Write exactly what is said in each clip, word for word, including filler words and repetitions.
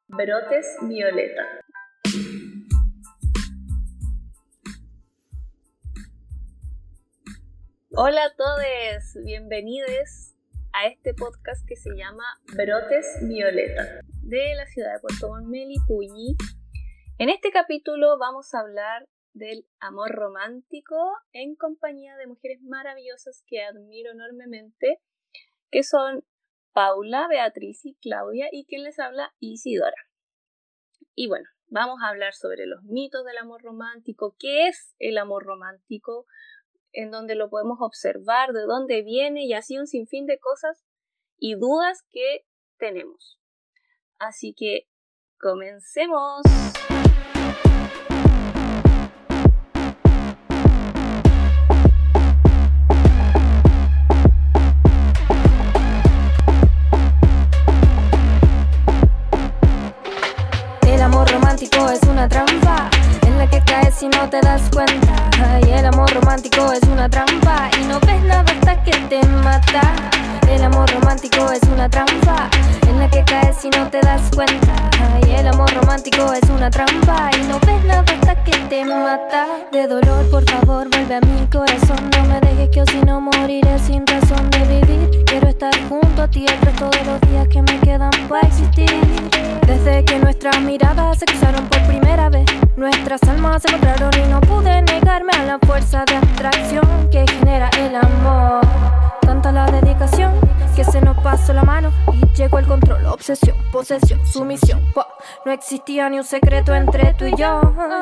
Brotes Violeta. Hola a todos, bienvenidos a este podcast que se llama Brotes Violeta, de la ciudad de Puerto Montt, Melipulli. En este capítulo vamos a hablar del amor romántico en compañía de mujeres maravillosas que admiro enormemente, que son Paula, Beatriz y Claudia, y quien les habla, Isidora. Y bueno, vamos a hablar sobre los mitos del amor romántico, qué es el amor romántico, en donde lo podemos observar, de dónde viene y así un sinfín de cosas y dudas que tenemos. Así que comencemos. El amor romántico es una trampa en la que caes si no te das cuenta. Ay, el amor romántico es una trampa y no ves nada hasta que te mata. El amor romántico es una trampa en la que caes si no te das cuenta. Ay, el amor romántico es una trampa y no ves nada hasta que te mata. De dolor, por favor, vuelve a mi corazón. No me dejes que o si no moriré sin razón de vivir. Quiero estar junto a ti el resto de los días que me quedan para existir. Desde que nuestras miradas se cruzaron por primera vez, nuestras almas se encontraron y no pude negarme a la fuerza de atracción que genera el amor. Tanta la dedicación que se nos pasó la mano y llegó el control, obsesión, posesión, sumisión. Wow. No existía ni un secreto entre tú y yo.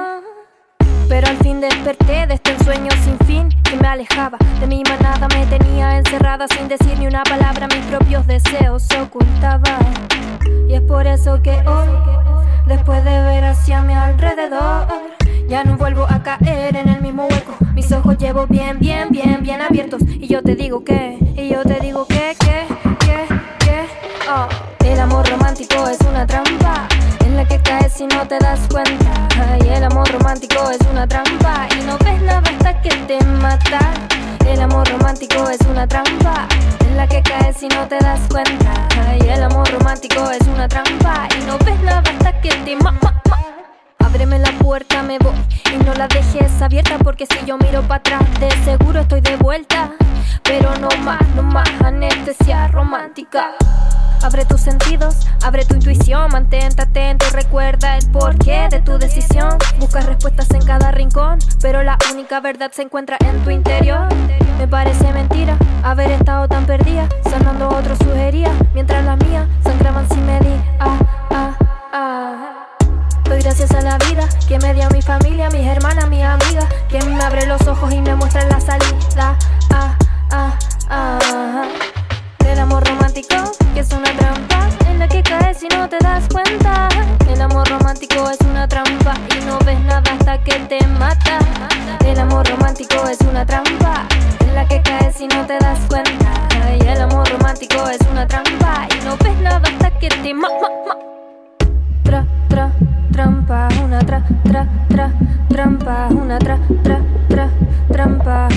Pero al fin desperté de este ensueño sin fin que me alejaba de mi manada, me tenía encerrada sin decir ni una palabra, mis propios deseos se ocultaban. Y es por eso que hoy, después de ver hacia mi alrededor, ya no vuelvo a caer en el mismo hueco. Mis ojos llevo bien, bien, bien, bien abiertos. Y yo te digo que, y yo te digo que, que, que, que oh. El amor romántico es una trampa en la que caes si no te das cuenta. Ay, el amor romántico es una trampa y no ves nada hasta que te mata. El amor romántico es una trampa en la que caes si no te das cuenta. Ay, el amor romántico es una trampa y no ves nada hasta que te ma, ma, ma. Ábreme la puerta, me voy y no la dejes abierta, porque si yo miro para atrás de seguro estoy de vuelta. Pero no más, no más anestesia romántica. Abre tus sentidos, abre tu intuición, mantente atento y recuerda el porqué de tu decisión. Buscas respuestas en cada rincón, pero la única verdad se encuentra en tu interior. Me parece mentira haber estado tan perdida, sanando otros sugería, mientras las mías sangraban sin medir. Ah, ah, ah. Doy gracias a la vida que me dio mi familia, mis hermanas, mis amigas, que me abre los ojos y me muestra la salida. Ah, ah, ah. El amor romántico, que es una trampa en la que caes si no te das cuenta. El amor romántico es una trampa y no ves nada hasta que te mata. El amor romántico es una trampa en la que caes si no te das cuenta. Y el amor romántico es una trampa y no ves nada hasta que te ma, ma, ma. Tra, tra, trampa, una tra, tra, tra, trampa, una tra, tra, tra, trampa.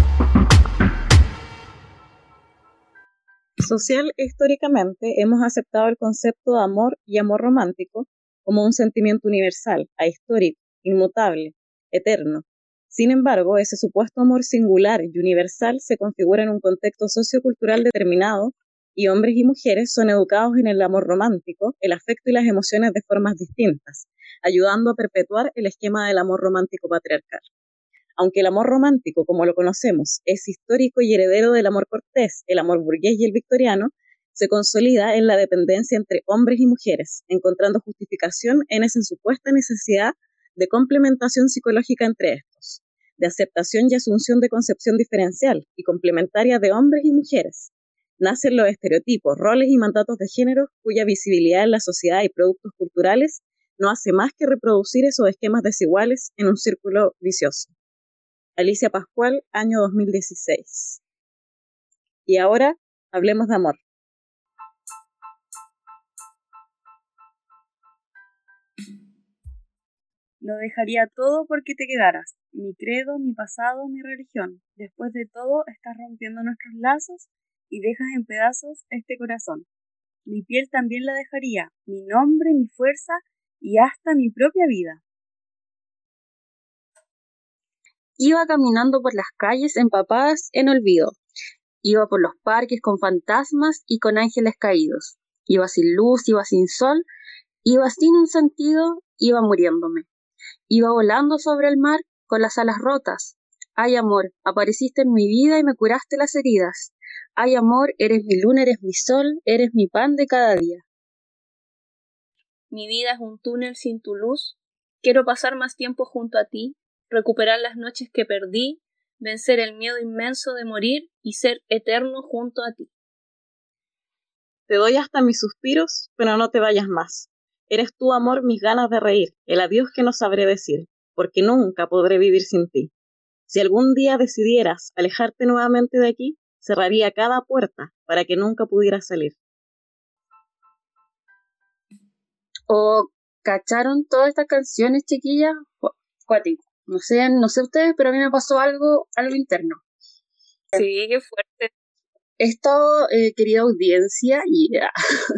Social e históricamente hemos aceptado el concepto de amor y amor romántico como un sentimiento universal, ahistórico, inmutable, eterno. Sin embargo, ese supuesto amor singular y universal se configura en un contexto sociocultural determinado y hombres y mujeres son educados en el amor romántico, el afecto y las emociones de formas distintas, ayudando a perpetuar el esquema del amor romántico patriarcal. Aunque el amor romántico, como lo conocemos, es histórico y heredero del amor cortés, el amor burgués y el victoriano, se consolida en la dependencia entre hombres y mujeres, encontrando justificación en esa supuesta necesidad de complementación psicológica entre estos, de aceptación y asunción de concepción diferencial y complementaria de hombres y mujeres. Nacen los estereotipos, roles y mandatos de género cuya visibilidad en la sociedad y productos culturales no hace más que reproducir esos esquemas desiguales en un círculo vicioso. Alicia Pascual, año dos mil dieciséis. Y ahora, hablemos de amor. Lo dejaría todo porque te quedaras. Mi credo, mi pasado, mi religión. Después de todo, estás rompiendo nuestros lazos y dejas en pedazos este corazón. Mi piel también la dejaría, mi nombre, mi fuerza y hasta mi propia vida. Iba caminando por las calles empapadas en olvido. Iba por los parques con fantasmas y con ángeles caídos. Iba sin luz, iba sin sol, iba sin un sentido, iba muriéndome. Iba volando sobre el mar con las alas rotas. Ay, amor, apareciste en mi vida y me curaste las heridas. Ay, amor, eres mi luna, eres mi sol, eres mi pan de cada día. Mi vida es un túnel sin tu luz. Quiero pasar más tiempo junto a ti, recuperar las noches que perdí, vencer el miedo inmenso de morir y ser eterno junto a ti. Te doy hasta mis suspiros, pero no te vayas más. Eres tú, amor, mis ganas de reír, el adiós que no sabré decir, porque nunca podré vivir sin ti. Si algún día decidieras alejarte nuevamente de aquí, cerraría cada puerta para que nunca pudieras salir. ¿O cacharon todas estas canciones, chiquillas? Cuático. No sé, no sé ustedes, pero a mí me pasó algo, algo interno. Sí, qué fuerte. Esto, eh, querida audiencia, yeah.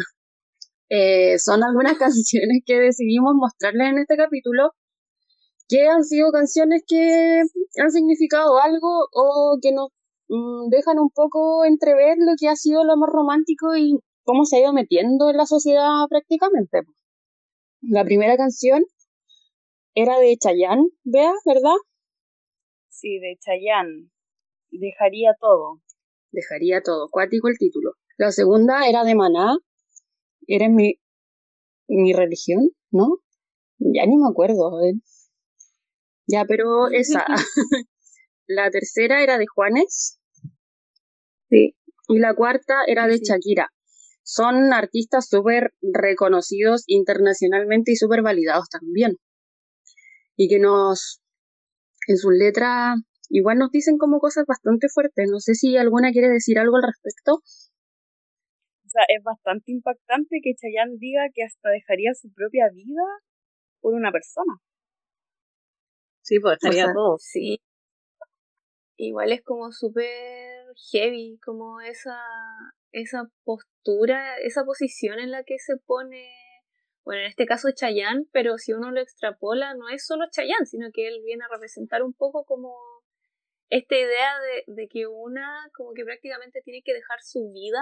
eh, son algunas canciones que decidimos mostrarles en este capítulo, que han sido canciones que han significado algo o que nos mmm, dejan un poco entrever lo que ha sido el amor romántico y cómo se ha ido metiendo en la sociedad prácticamente. La primera canción era de Chayanne, Bea, ¿verdad? Sí, de Chayanne. Dejaría todo. Dejaría todo, cuático el título. La segunda era de Maná, Eres mi, mi religión, ¿no? Ya ni me acuerdo, a ver. Ya, pero esa. La tercera era de Juanes. Sí. Y la cuarta era sí, de sí. Shakira. Son artistas súper reconocidos internacionalmente y súper validados también. Y que nos, en sus letras, igual nos dicen como cosas bastante fuertes. No sé si alguna quiere decir algo al respecto. O sea, es bastante impactante que Chayanne diga que hasta dejaría su propia vida por una persona. Sí, pues estaría o sea, todo. Sí. Igual es como súper heavy, como esa, esa postura, esa posición en la que se pone, bueno, en este caso Chayanne, pero si uno lo extrapola, no es solo Chayanne, sino que él viene a representar un poco como esta idea de, de que una como que prácticamente tiene que dejar su vida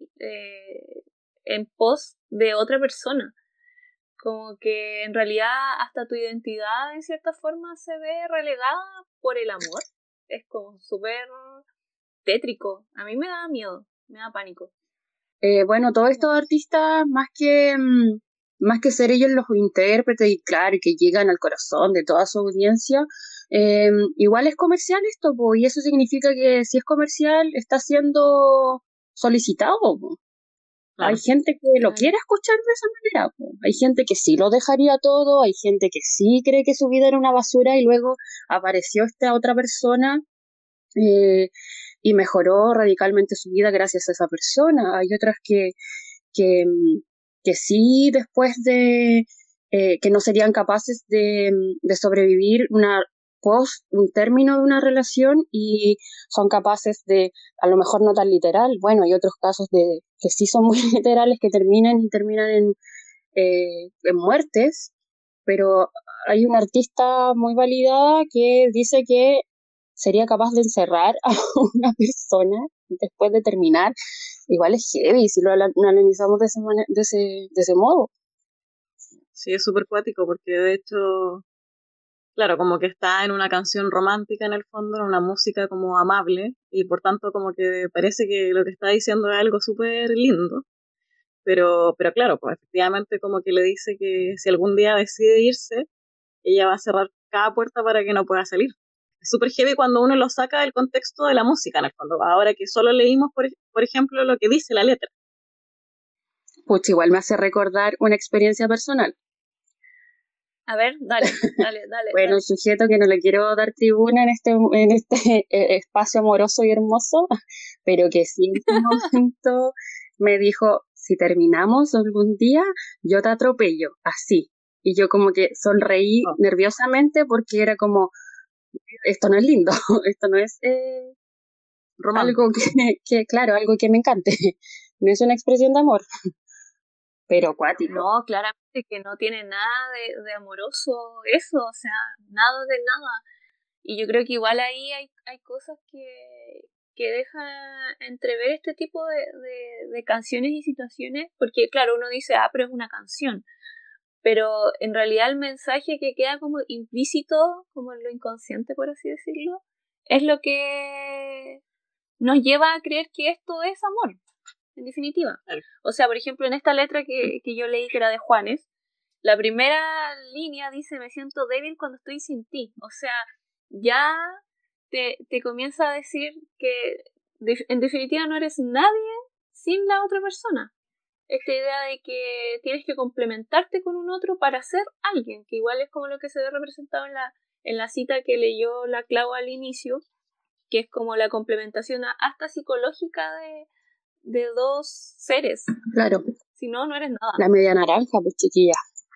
eh, en pos de otra persona. Como que en realidad hasta tu identidad en cierta forma se ve relegada por el amor. Es como súper tétrico. A mí me da miedo, me da pánico. Eh, bueno, todos estos artistas, más que mmm, más que ser ellos los intérpretes y claro, que llegan al corazón de toda su audiencia, eh, igual es comercial esto, po, y eso significa que si es comercial está siendo solicitado, po. Claro. Hay gente que lo claro. quiere escuchar de esa manera, po. Hay gente que sí lo dejaría todo, hay gente que sí cree que su vida era una basura y luego apareció esta otra persona eh, y mejoró radicalmente su vida gracias a esa persona. Hay otras que, que, que sí después de eh, que no serían capaces de, de sobrevivir una post, un término de una relación y son capaces de, a lo mejor no tan literal, bueno, hay otros casos de que sí son muy literales que terminan y terminan en, eh, en muertes, pero hay una artista muy validada que dice que sería capaz de encerrar a una persona después de terminar. Igual es heavy si lo analizamos de ese, de ese, de ese modo. Sí, es súper cuático porque de hecho, claro, como que está en una canción romántica en el fondo, en una música como amable y por tanto como que parece que lo que está diciendo es algo súper lindo. Pero, pero claro, pues efectivamente como que le dice que si algún día decide irse, ella va a cerrar cada puerta para que no pueda salir. Es súper heavy cuando uno lo saca del contexto de la música, en el fondo. Ahora que solo leímos, por, por ejemplo, lo que dice la letra. Pues igual me hace recordar una experiencia personal. A ver, dale, dale, dale. Bueno, dale. un sujeto que no le quiero dar tribuna en este, en este espacio amoroso y hermoso, pero que sí en este momento me dijo, si terminamos algún día, yo te atropello, así. Y yo como que sonreí oh. nerviosamente porque era como, esto no es lindo, esto no es eh, algo que, que, claro, algo que me encante, no es una expresión de amor. Pero cuático. No, claramente que no tiene nada de, de amoroso eso, o sea, nada de nada. Y yo creo que igual ahí hay, hay cosas que, que dejan entrever este tipo de, de, de canciones y situaciones, porque claro, uno dice, ah, pero es una canción, pero en realidad el mensaje que queda como implícito, como en lo inconsciente, por así decirlo, es lo que nos lleva a creer que esto es amor, en definitiva. O sea, por ejemplo, en esta letra que, que yo leí, que era de Juanes, la primera línea dice, me siento débil cuando estoy sin ti. O sea, ya te, te comienza a decir que de, en definitiva no eres nadie sin la otra persona. Esta idea de que tienes que complementarte con un otro para ser alguien, que igual es como lo que se ve representado en la, en la cita que leyó la Clau al inicio, que es como la complementación hasta psicológica de, de dos seres. Claro. Si no, no eres nada. La media naranja, pues chiquilla.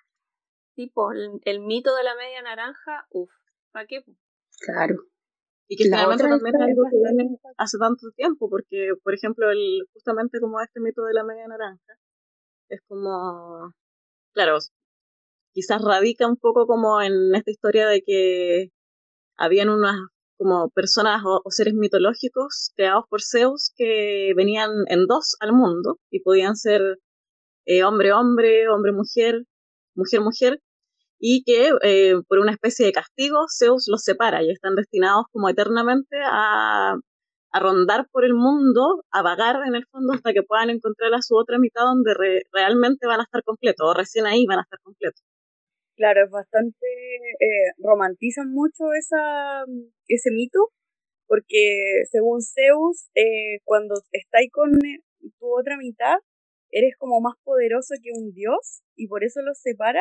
Tipo, el, el mito de la media naranja, uff, ¿para qué? Claro. Y que finalmente también es algo que viene hace tanto tiempo, porque, por ejemplo, el, justamente como este mito de la media naranja, es como, claro, quizás radica un poco como en esta historia de que habían unas como personas o, o seres mitológicos creados por Zeus que venían en dos al mundo y podían ser eh, hombre-hombre, hombre-mujer, mujer-mujer, y que eh, por una especie de castigo Zeus los separa y están destinados como eternamente a, a rondar por el mundo, a vagar en el fondo hasta que puedan encontrar a su otra mitad donde re, realmente van a estar completos, o recién ahí van a estar completos. Claro, es bastante, eh, romantizan mucho esa, ese mito, porque según Zeus, eh, cuando estáis con tu otra mitad, eres como más poderoso que un dios, y por eso los separa.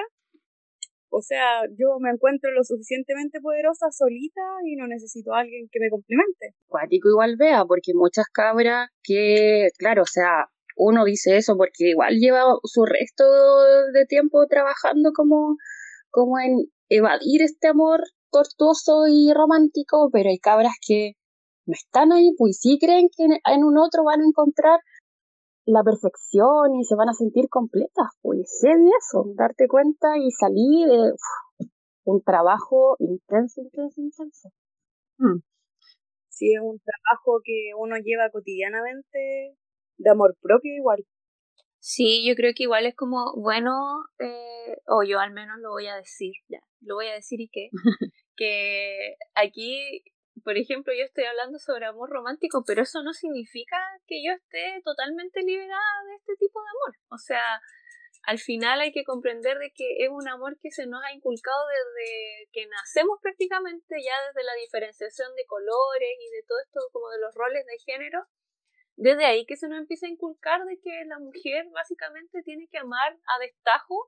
O sea, yo me encuentro lo suficientemente poderosa solita y no necesito a alguien que me complemente. Cuático igual vea, porque muchas cabras que, claro, o sea, uno dice eso porque igual lleva su resto de tiempo trabajando como, como en evadir este amor tortuoso y romántico, pero hay cabras que no están ahí, pues sí creen que en un otro van a encontrar la perfección y se van a sentir completas, pues sé de eso, darte cuenta y salir de uf, un trabajo intenso, intenso, intenso. Hmm. Sí, es un trabajo que uno lleva cotidianamente de amor propio igual. Sí, yo creo que igual es como, bueno, eh, o yo al menos lo voy a decir, ya, lo voy a decir y que, que aquí, por ejemplo, yo estoy hablando sobre amor romántico, pero eso no significa que yo esté totalmente liberada de este tipo de amor. O sea, al final hay que comprender de que es un amor que se nos ha inculcado desde que nacemos prácticamente, ya desde la diferenciación de colores y de todo esto como de los roles de género. Desde ahí que se nos empieza a inculcar de que la mujer básicamente tiene que amar a destajo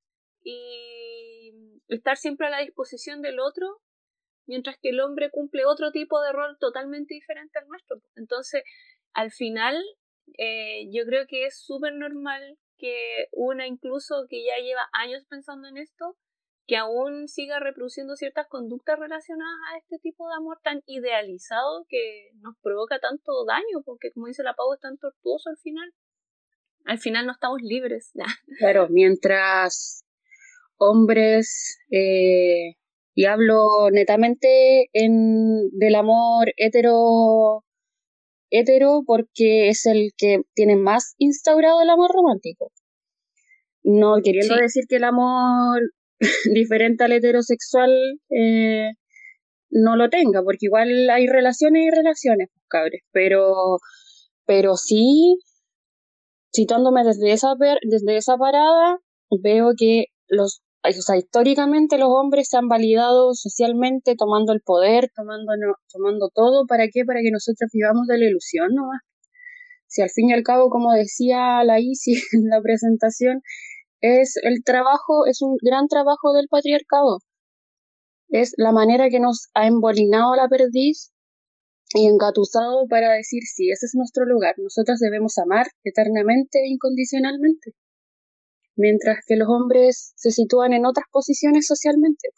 y estar siempre a la disposición del otro, mientras que el hombre cumple otro tipo de rol totalmente diferente al nuestro. Entonces, al final, eh, yo creo que es súper normal que una incluso que ya lleva años pensando en esto, que aún siga reproduciendo ciertas conductas relacionadas a este tipo de amor tan idealizado que nos provoca tanto daño, porque como dice la Pau, es tan tortuoso al final. Al final no estamos libres. Claro, mientras hombres, eh, y hablo netamente en, del amor hetero, hetero porque es el que tiene más instaurado el amor romántico. No queriendo sí. decir que el amor diferente al heterosexual eh, no lo tenga, porque igual hay relaciones y relaciones, pues, cabres, pero, pero sí, citándome desde esa, desde esa parada, veo que los, o sea, históricamente los hombres se han validado socialmente tomando el poder, tomando, no, tomando todo, ¿para qué? Para que nosotros vivamos de la ilusión nomás. Si al fin y al cabo, como decía la Isi en la presentación, es el trabajo, es un gran trabajo del patriarcado. Es la manera que nos ha embolinado la perdiz y engatusado para decir, sí, ese es nuestro lugar. Nosotras debemos amar eternamente e incondicionalmente. Mientras que los hombres se sitúan en otras posiciones socialmente.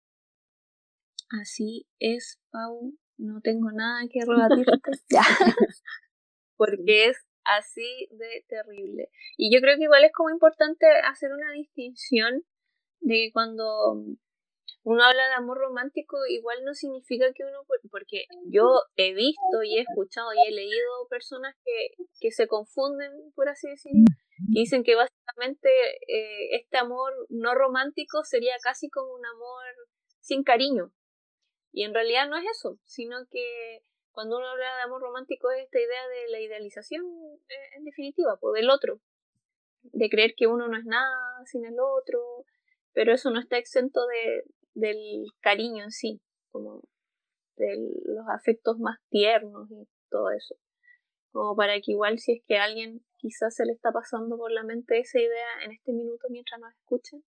Así es, Pau. No tengo nada que rebatirte. Porque es así de terrible. Y yo creo que igual es como importante hacer una distinción de que cuando uno habla de amor romántico, igual no significa que uno, porque yo he visto y he escuchado y he leído personas que, que se confunden, por así decirlo, que dicen que básicamente eh, este amor no romántico sería casi como un amor sin cariño. Y en realidad no es eso, sino que cuando uno habla de amor romántico es esta idea de la idealización, eh, en definitiva, pues, del otro, de creer que uno no es nada sin el otro, pero eso no está exento de, del cariño en sí, como de los afectos más tiernos y todo eso. Como para que igual si es que a alguien quizás se le está pasando por la mente esa idea en este minuto mientras nos escuchan,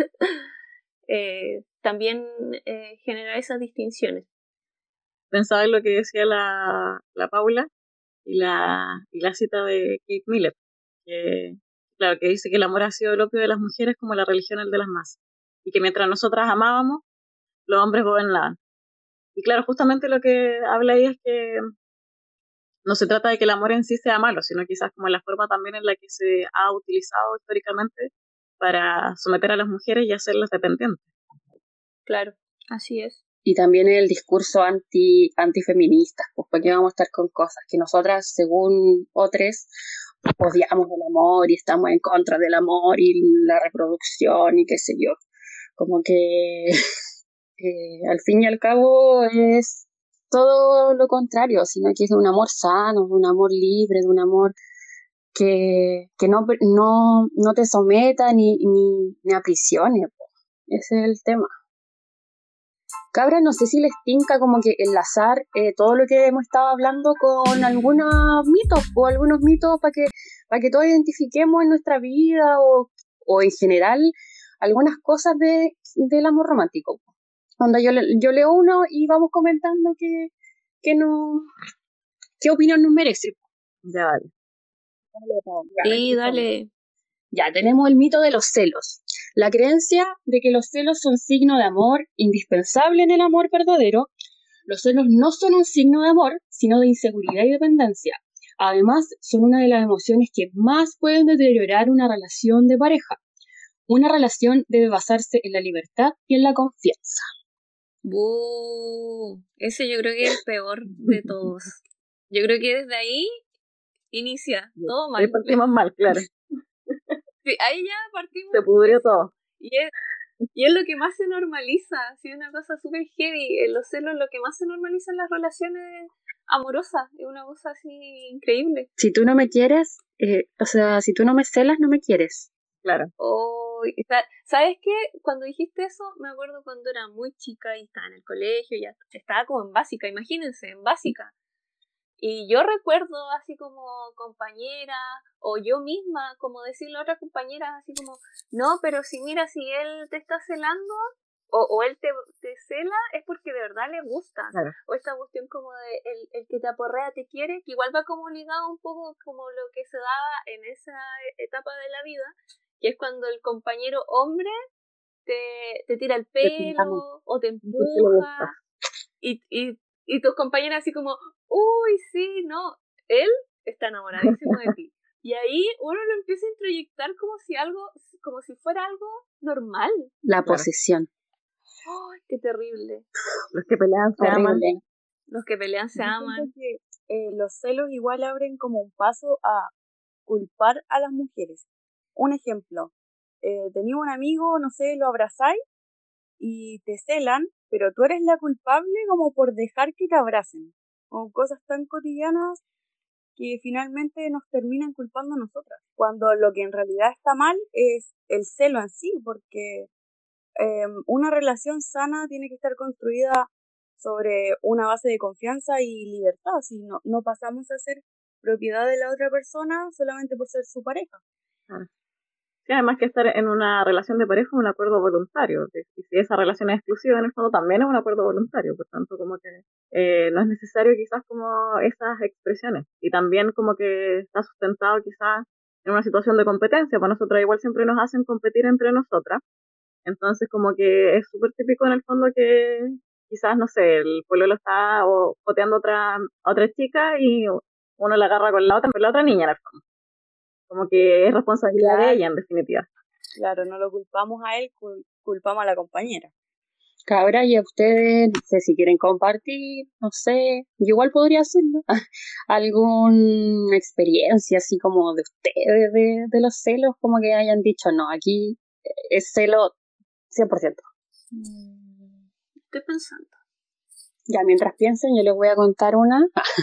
eh, también eh, generar esas distinciones. Pensaba en lo que decía la, la Paula y la, y la cita de Kate Miller, que, claro, que dice que el amor ha sido el opio de las mujeres como la religión el de las masas, y que mientras nosotras amábamos, los hombres gobernaban. Y claro, justamente lo que habla ahí es que no se trata de que el amor en sí sea malo, sino quizás como la forma también en la que se ha utilizado históricamente para someter a las mujeres y hacerlas dependientes. Claro, así es. Y también el discurso anti antifeminista, pues porque vamos a estar con cosas que nosotras, según otros, odiamos el amor y estamos en contra del amor y la reproducción y qué sé yo. Como que eh, al fin y al cabo es todo lo contrario, sino que es de un amor sano, de un amor libre, de un amor que, que no, no, no te someta ni, ni, ni aprisione. Pues. Ese es el tema. Cabra, no sé si les tinca como que enlazar eh, todo lo que hemos estado hablando con algunos mitos o algunos mitos para que, para que todos identifiquemos en nuestra vida o, o en general algunas cosas de, del amor romántico. Cuando yo, yo leo uno y vamos comentando qué, qué, no, qué opinión nos merece. Ya vale. Sí, dale. Ya, tenemos el mito de los celos. La creencia de que los celos son signo de amor indispensable en el amor verdadero. Los celos no son un signo de amor, sino de inseguridad y dependencia. Además, son una de las emociones que más pueden deteriorar una relación de pareja. Una relación debe basarse en la libertad y en la confianza. ¡Buh! Ese yo creo que es el peor de todos. Yo creo que desde ahí inicia todo mal. Ahí partimos mal, claro. Sí, ahí ya partimos. Se pudrió todo. Y es, y es lo que más se normaliza, así una cosa súper heavy. Los celos es lo que más se normaliza en las relaciones amorosas. Es una cosa así increíble. Si tú no me quieres, eh, o sea, si tú no me celas, no me quieres. Claro. Oh, ¿sabes qué? Cuando dijiste eso, me acuerdo cuando era muy chica y estaba en el colegio, ya estaba como en básica, imagínense, en básica. Y yo recuerdo así como compañera, o yo misma, como decirle a otra compañera, así como, no, pero si mira, si él te está celando, o, o él te, te cela, es porque de verdad le gustas. Claro. O esta cuestión como de el, el que te aporrea te quiere, que igual va como ligado un poco como lo que se daba en esa etapa de la vida, que es cuando el compañero hombre te, te tira el pelo, o te empuja, y, y, y tus compañeras así como, uy, sí, no, él está enamoradísimo de ti. Y ahí uno lo empieza a introyectar como si algo, como si fuera algo normal. La posesión. ¡Ay, qué terrible! Los que pelean se Horrible. aman. Los que pelean se Yo aman. siento que eh, los celos igual abren como un paso a culpar a las mujeres. Un ejemplo, eh, tenía un amigo, no sé, lo abrazáis y te celan, pero tú eres la culpable como por dejar que te abracen. O cosas tan cotidianas que finalmente nos terminan culpando a nosotras. Cuando lo que en realidad está mal es el celo en sí, porque eh, una relación sana tiene que estar construida sobre una base de confianza y libertad. Si no, no pasamos a ser propiedad de la otra persona solamente por ser su pareja. Claro. Sí, además que estar en una relación de pareja es un acuerdo voluntario. Y si esa relación es exclusiva, en el fondo también es un acuerdo voluntario. Por tanto, como que eh, no es necesario quizás como esas expresiones. Y también como que está sustentado quizás en una situación de competencia. Para nosotras igual siempre nos hacen competir entre nosotras. Entonces como que es súper típico en el fondo que quizás, no sé, el pololo está o joteando a otra, a otra chica y uno la agarra con la otra, con la otra niña en el fondo. Como que es responsabilidad Claro. de ella, en definitiva. Claro, no lo culpamos a él, cul- culpamos a la compañera. Cabra, y a ustedes, no sé si quieren compartir, no sé, yo igual podría hacerlo, alguna experiencia así como de ustedes, de, de los celos, como que hayan dicho, no, aquí es celo cien por ciento. Mm, Estoy pensando. Ya, mientras piensen, yo les voy a contar una,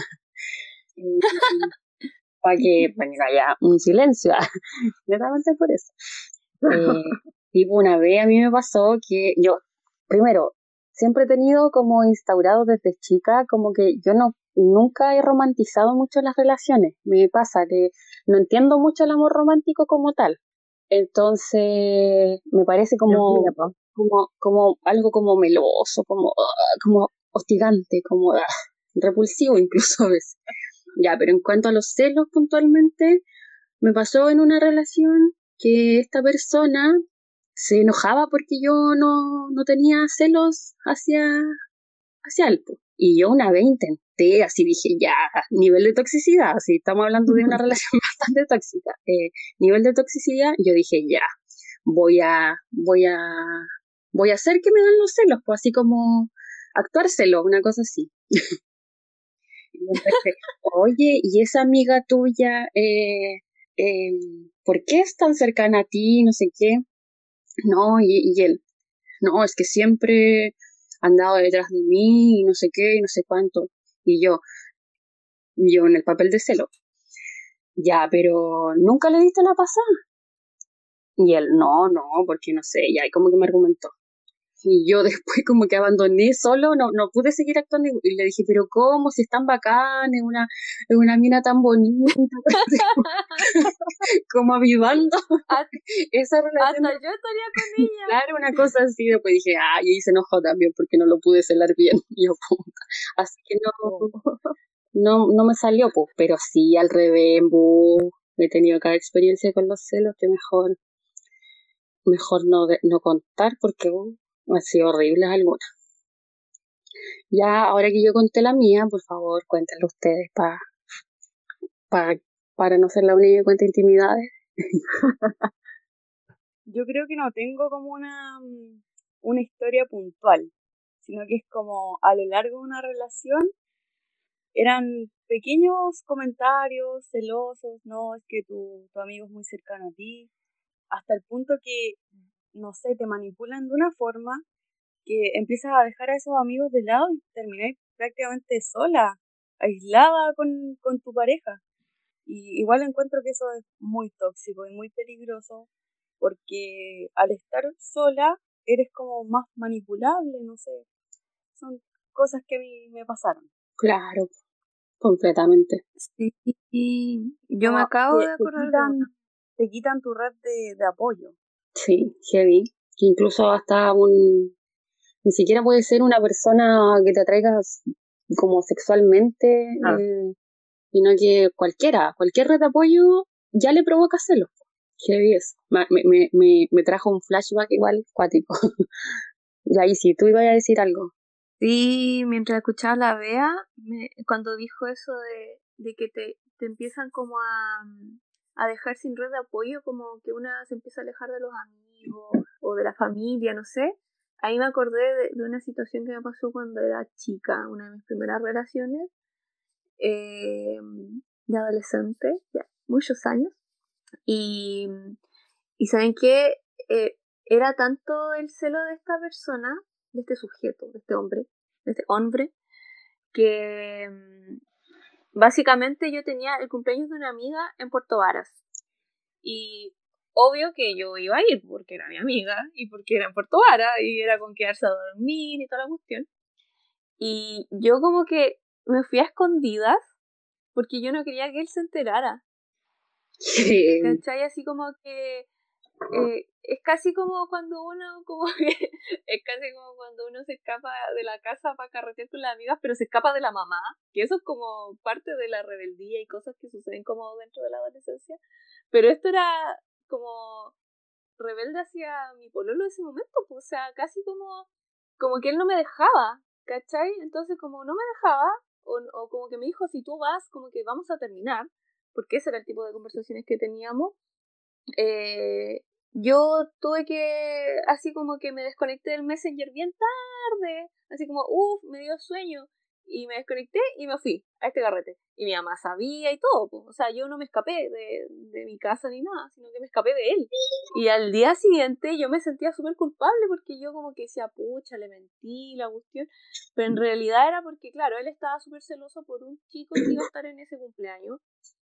para que, para que no haya un silencio, netamente por eso. Eh, tipo, una vez a mí me pasó que yo, primero, siempre he tenido como instaurado desde chica, como que yo no, nunca he romantizado mucho las relaciones. Me pasa que no entiendo mucho el amor romántico como tal. Entonces, me parece como, Envidia, po. como, como algo como meloso, como, ah, como hostigante, como ah, repulsivo incluso a veces. Ya, pero en cuanto a los celos puntualmente, me pasó en una relación que esta persona se enojaba porque yo no, no tenía celos hacia, hacia él, po. Y yo una vez intenté, así dije, ya, nivel de toxicidad, si estamos hablando de una relación bastante tóxica, eh, nivel de toxicidad, yo dije, ya, voy a, voy a, voy a hacer que me dan los celos, pues así como actuar celos, una cosa así. Y yo empecé, oye, ¿y esa amiga tuya, eh, eh, por qué es tan cercana a ti? No sé qué. No, y, y él, no, es que siempre ha andado detrás de mí y no sé qué y no sé cuánto. Y yo, yo en el papel de celo, ya, pero nunca le diste la pasada. Y él, no, no, porque no sé, ya, y como que me argumentó. Y yo después como que abandoné solo, no, no pude seguir actuando y le dije, pero ¿cómo? Si es tan bacán, es una, es una mina tan bonita, como avivando Hasta, esa relación. hasta yo estaría con ella. Claro, una cosa así, después dije, ay, y ahí se enojó también porque no lo pude celar bien. Y yo, puta. Así que no, no, no me salió, pues, pero sí, al revés, bu, he tenido cada experiencia con los celos que mejor, mejor no, de- no contar porque uh, han sido horribles algunas. Ya, ahora que yo conté la mía, por favor, cuéntenlo ustedes pa, pa, para no ser la única que cuente intimidades. Yo creo que no tengo como una, mm, una historia puntual, sino que es como a lo largo de una relación eran pequeños comentarios celosos, no, es que tu, tu amigo es muy cercano a ti, hasta el punto que, no sé, te manipulan de una forma que empiezas a dejar a esos amigos de lado y termináis prácticamente sola, aislada con, con tu pareja. Y igual encuentro que eso es muy tóxico y muy peligroso porque al estar sola eres como más manipulable, no sé, son cosas que a mí me pasaron. Claro, completamente. Sí, y yo me Como acabo te, de te acordar de quitan, una. te quitan tu red de, de apoyo. Sí, heavy. Que incluso hasta un, ni siquiera puede ser una persona que te atraiga como sexualmente, Claro. eh, sino que cualquiera, cualquier red de apoyo ya le provoca celos. Heavy eso. Me, me, me, me trajo un flashback igual cuático. Y ahí sí, tú ibas a decir algo. Sí, mientras escuchaba a la Bea, me- cuando dijo eso de, de que te, te empiezan como a, a dejar sin red de apoyo, como que una se empieza a alejar de los amigos o de la familia, no sé. Ahí me acordé de, de una situación que me pasó cuando era chica, una de mis primeras relaciones, eh, de adolescente, ya, muchos años. Y, y ¿saben qué? Eh, era tanto el celo de esta persona, de este sujeto, de este hombre, de este hombre, que mm, básicamente yo tenía el cumpleaños de una amiga en Puerto Varas. Y obvio que yo iba a ir porque era mi amiga y porque era en Puerto Varas y era con quedarse a dormir y toda la cuestión. Y yo como que me fui a escondidas porque yo no quería que él se enterara. ¿Cachai? Así como que eh, es casi como cuando uno, como que, es casi como cuando uno se escapa de la casa para carretear con las amigas, pero se escapa de la mamá, que eso es como parte de la rebeldía y cosas que suceden como dentro de la adolescencia, pero esto era como rebelde hacia mi pololo en ese momento, pues, o sea, casi como, como que él no me dejaba, ¿cachai? Entonces como no me dejaba, o, o como que me dijo, si tú vas, como que vamos a terminar, porque ese era el tipo de conversaciones que teníamos. Eh, yo tuve que, así como que me desconecté del Messenger bien tarde, así como, uff, me dio sueño, y me desconecté y me fui a este carrete. Y mi mamá sabía y todo, pues. O sea, yo no me escapé de, de mi casa ni nada, sino que me escapé de él. Y al día siguiente yo me sentía súper culpable porque yo como que decía, pucha, le mentí la cuestión. Pero en realidad era porque, claro, él estaba súper celoso por un chico que iba a estar en ese cumpleaños.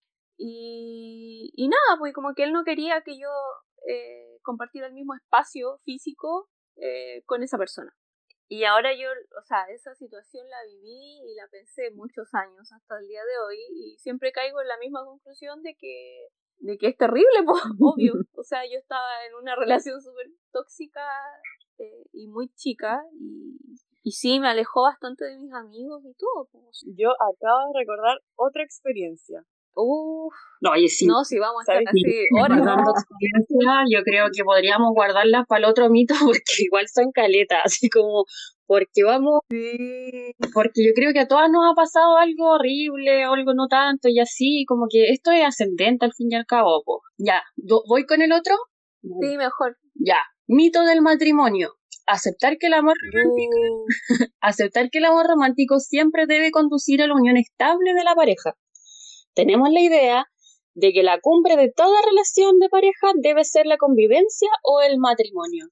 Y, y nada, pues como que él no quería que yo eh, compartiera el mismo espacio físico eh, con esa persona. Y ahora yo, o sea, esa situación la viví y la pensé muchos años hasta el día de hoy y siempre caigo en la misma conclusión de que, de que es terrible, pues, obvio. O sea, yo estaba en una relación súper tóxica eh, y muy chica y, y sí, me alejó bastante de mis amigos y todo. Pues. Yo acabo de recordar otra experiencia. Uf, No, oye, sí. no, si vamos a estar ¿Sabes? así horas. Guardando experiencia, yo creo que podríamos guardarlas para el otro mito porque igual son caletas, así como porque vamos, Sí. porque yo creo que a todas nos ha pasado algo horrible, algo no tanto y así, como que esto es ascendente al fin y al cabo, po. Ya, do- ¿voy con el otro? Sí, mejor. Ya, mito del matrimonio. Aceptar que el amor Uh, aceptar que el amor romántico siempre debe conducir a la unión estable de la pareja. Tenemos la idea de que la cumbre de toda relación de pareja debe ser la convivencia o el matrimonio.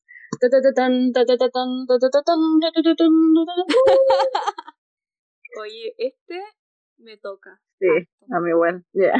Oye, este me toca. Sí, harto. a mí igual, ya.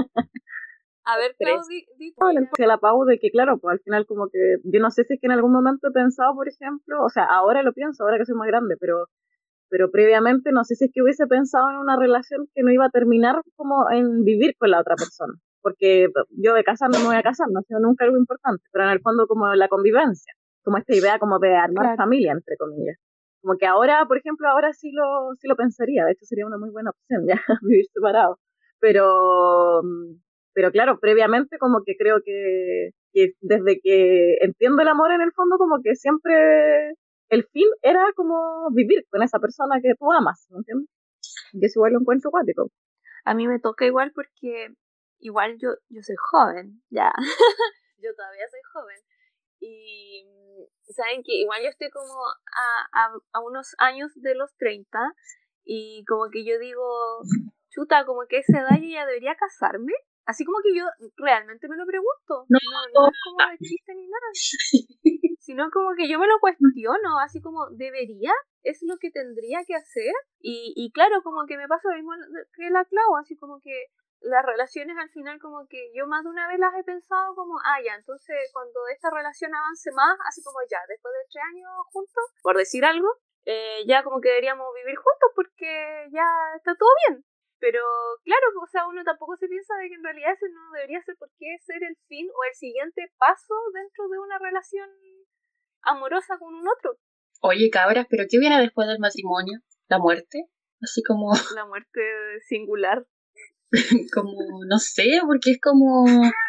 A ver, Tres. Claudi, di tú No, ya. le empujé la Pau de que, claro, pues al final como que, yo no sé si es que en algún momento he pensado, por ejemplo, o sea, ahora lo pienso, ahora que soy más grande, pero pero previamente no sé si es que hubiese pensado en una relación que no iba a terminar como en vivir con la otra persona, porque yo de casar no me voy a casar, no ha sido nunca algo importante, pero en el fondo como la convivencia, como esta idea como de armar Claro. familia, entre comillas. Como que ahora, por ejemplo, ahora sí lo, sí lo pensaría, de hecho sería una muy buena opción ya, vivir separado. Pero, pero claro, previamente como que creo que, que desde que entiendo el amor en el fondo como que siempre el fin era como vivir con esa persona que tú amas, ¿me entiendes? Yo igual lo encuentro cuático. A mí me toca igual porque igual yo, yo soy joven, ya. Yo todavía soy joven. Y mm, saben que igual yo estoy como a, a, a unos años de los treinta y como que yo digo, chuta, como que a esa edad yo ya debería casarme. Así como que yo realmente me lo pregunto. No. No, no es como de chiste ni nada. Sino como que yo me lo cuestiono, así como, ¿debería? ¿Es lo que tendría que hacer? Y, y claro, como que me pasa lo mismo que la Clau, así como que las relaciones al final como que yo más de una vez las he pensado como, ah, ya, entonces cuando esta relación avance más, así como ya, después de tres años juntos, por decir algo, eh, ya como que deberíamos vivir juntos porque ya está todo bien. Pero claro, o sea, uno tampoco se piensa de que en realidad ese no debería ser por qué ser el fin o el siguiente paso dentro de una relación amorosa con un otro. Oye, cabras, ¿pero qué viene después del matrimonio? ¿La muerte? Así como, La muerte singular. como, no sé, porque es como,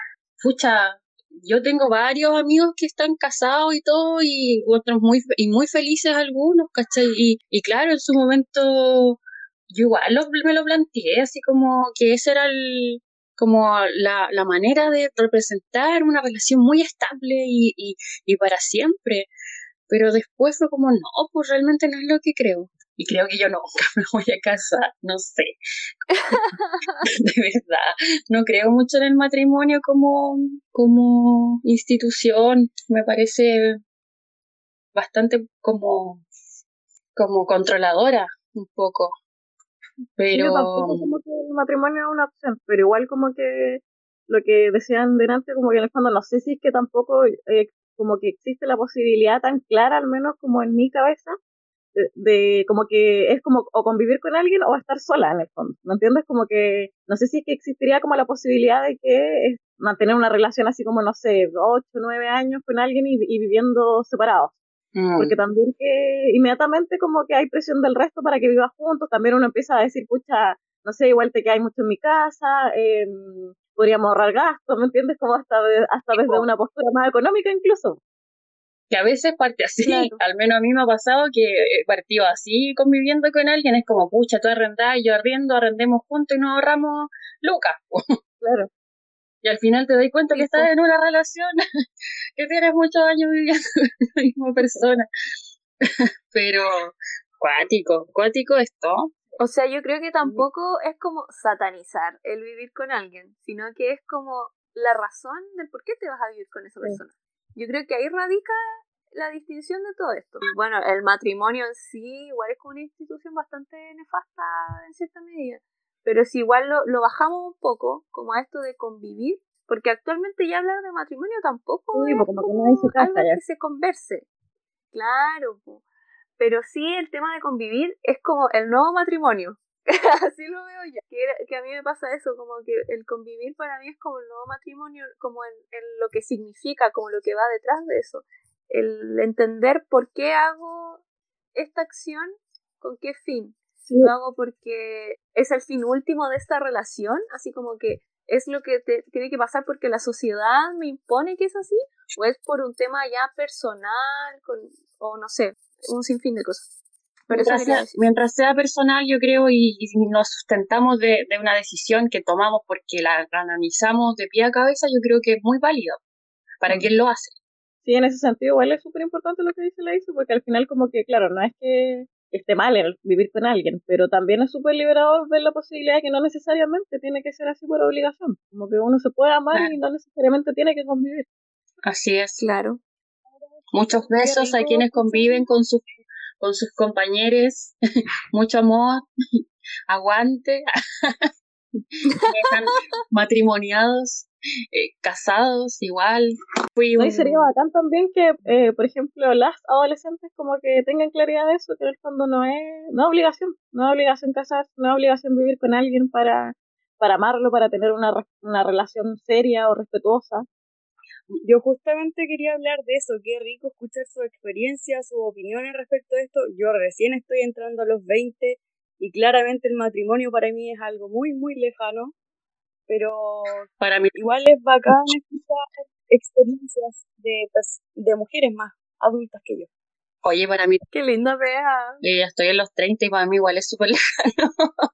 pucha, yo tengo varios amigos que están casados y todo, y otros muy, y muy felices algunos, ¿cachai? Y, y claro, en su momento, yo igual lo- me lo planteé, así como que ese era el, como la, la manera de representar una relación muy estable y, y, y para siempre. Pero después fue como, no, pues realmente no es lo que creo. Y creo que yo nunca me voy a casar, no sé. De verdad, no creo mucho en el matrimonio como, como institución. Me parece bastante como, como controladora, un poco. Sí, yo Pero tampoco como que el matrimonio es una opción, pero igual como que lo que decían delante, como que en el fondo no sé si es que tampoco eh, como que existe la posibilidad tan clara, al menos como en mi cabeza, de, de como que es como o convivir con alguien o estar sola en el fondo, ¿me entiendes? Como que no sé si es que existiría como la posibilidad de que es mantener una relación así como, no sé, ocho, nueve años con alguien y, y viviendo separados. mm, Porque también que inmediatamente como que hay presión del resto para que vivas juntos, también uno empieza a decir, pucha, no sé, igual te quedas mucho en mi casa, eh, podríamos ahorrar gastos, ¿me entiendes? Como hasta, de, hasta desde una postura más económica incluso. que a veces parte así, Claro. al menos a mí me ha pasado que he partido así conviviendo con alguien, es como, pucha, tú arrendás y yo arriendo, arrendemos juntos y nos ahorramos lucas. Claro. Y al final te das cuenta Sí, que estás pues. en una relación que tienes muchos años viviendo con la misma persona. Pero cuático, cuático esto. O sea, yo creo que tampoco es como satanizar el vivir con alguien, sino que es como la razón del por qué te vas a vivir con esa Sí. persona. Yo creo que ahí radica la distinción de todo esto. Y bueno, el matrimonio en sí igual es como una institución bastante nefasta en cierta medida. Pero si igual lo, lo bajamos un poco, como a esto de convivir, porque actualmente ya hablar de matrimonio tampoco Sí, es pues como que como nadie se casa algo ya. que se converse. Claro, po. Pero sí el tema de convivir es como el nuevo matrimonio. Así lo veo yo. Que, era- que a mí me pasa eso, como que el convivir para mí es como el nuevo matrimonio, como en, en lo que significa, como lo que va detrás de eso. El entender por qué hago esta acción, con qué fin. Sí, Lo hago porque es el fin último de esta relación, así como que es lo que te, tiene que pasar porque la sociedad me impone que es así, o es por un tema ya personal, con, o no sé, un sinfín de cosas. Pero eso Mientras quería sea, decir. mientras sea personal, yo creo, y, y nos sustentamos de, de una decisión que tomamos porque la analizamos de pie a cabeza, yo creo que es muy válida para Mm. quien lo hace. Sí, en ese sentido igual es súper importante lo que dice la Isu, porque al final como que, claro, no es que esté mal el vivir con alguien, pero también es súper liberador ver la posibilidad de que no necesariamente tiene que ser así por obligación, como que uno se puede amar Claro, y no necesariamente tiene que convivir. así es. Claro. Muchos Qué besos a rico quienes escuchar. conviven con sus con sus compañeros, mucho amor, aguante, están matrimoniados, eh, casados, igual. Fui No, y sería un, bacán también que, eh, por ejemplo, las adolescentes como que tengan claridad de eso, que en el fondo no es, no es obligación, no es obligación casarse, no es obligación vivir con alguien para, para amarlo, para tener una, re- una relación seria o respetuosa. Yo justamente quería hablar de eso, qué rico escuchar sus experiencias, sus opiniones respecto a esto. Yo recién estoy entrando a los veinte y claramente el matrimonio para mí es algo muy, muy lejano, pero para mí, igual es bacán escuchar experiencias de, pers- de mujeres más adultas que yo. oye, para mí, Qué linda vea. yo ya estoy en los treinta y para mí igual es súper lejano.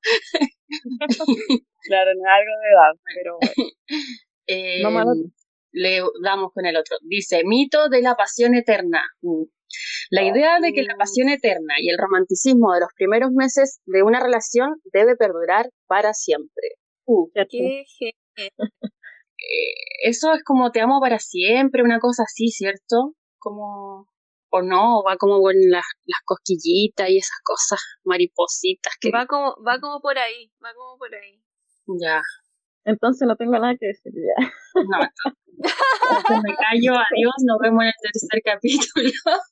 Claro, no es algo de edad, pero bueno. Eh, Vamos al otro. le damos con el otro. Dice, mito de la pasión eterna. Mm. La idea de que la Mm, pasión eterna y el romanticismo de los primeros meses de una relación debe perdurar para siempre. Uh, ¿Cierto? Qué genial. eh, eso es como te amo para siempre, una cosa así, ¿cierto? Como, o no, va como con las, las cosquillitas y esas cosas, maripositas que Va como, va como por ahí, va como por ahí. ya, Entonces no tengo nada que decir ya. no, entonces me callo, adiós, nos vemos en el tercer capítulo.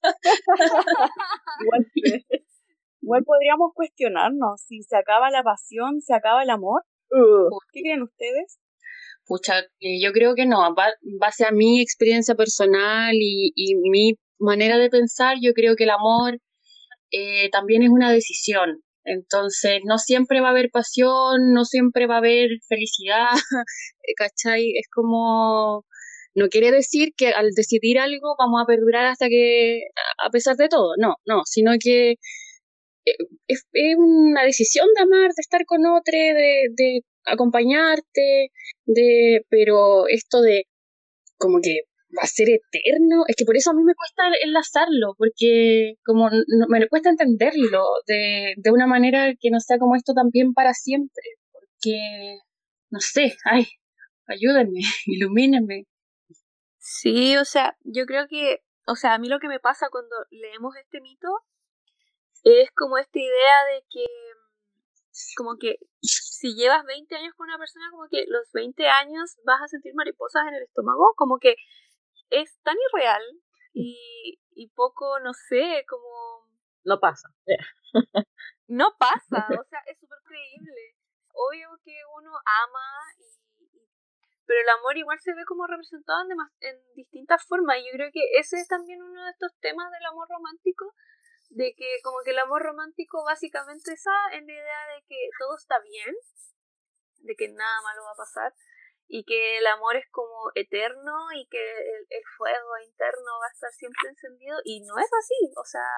igual, igual podríamos cuestionarnos si se acaba la pasión, se acaba el amor. Uh, ¿Qué creen ustedes? Pucha, eh, yo creo que no, en ba- en base a mi experiencia personal y, y mi manera de pensar, yo creo que el amor eh, también es una decisión. Entonces, no siempre va a haber pasión, no siempre va a haber felicidad, ¿cachai? Es como, no quiere decir que al decidir algo vamos a perdurar hasta que, a pesar de todo, no, no, sino que eh, es, es una decisión de amar, de estar con otro, de, de acompañarte, de, pero esto de como que va a ser eterno, es que por eso a mí me cuesta enlazarlo, porque como no, me cuesta entenderlo de, de una manera que no sea como esto también para siempre, porque, no sé, ay, ayúdenme, ilumínenme. Sí, o sea, yo creo que, o sea, a mí lo que me pasa cuando leemos este mito es como esta idea de que, como que si llevas veinte años con una persona, como que los veinte años vas a sentir mariposas en el estómago, como que es tan irreal y, y poco, no sé, como no pasa. Ya. no pasa, o sea, es súper creíble. Obvio que uno ama, y, y- pero el amor igual se ve como representado en, demas- en distintas formas. Y yo creo que ese es también uno de estos temas del amor romántico, de que como que el amor romántico básicamente está en la idea de que todo está bien, de que nada malo va a pasar, y que el amor es como eterno y que el, el fuego interno va a estar siempre encendido, y no es así. O sea,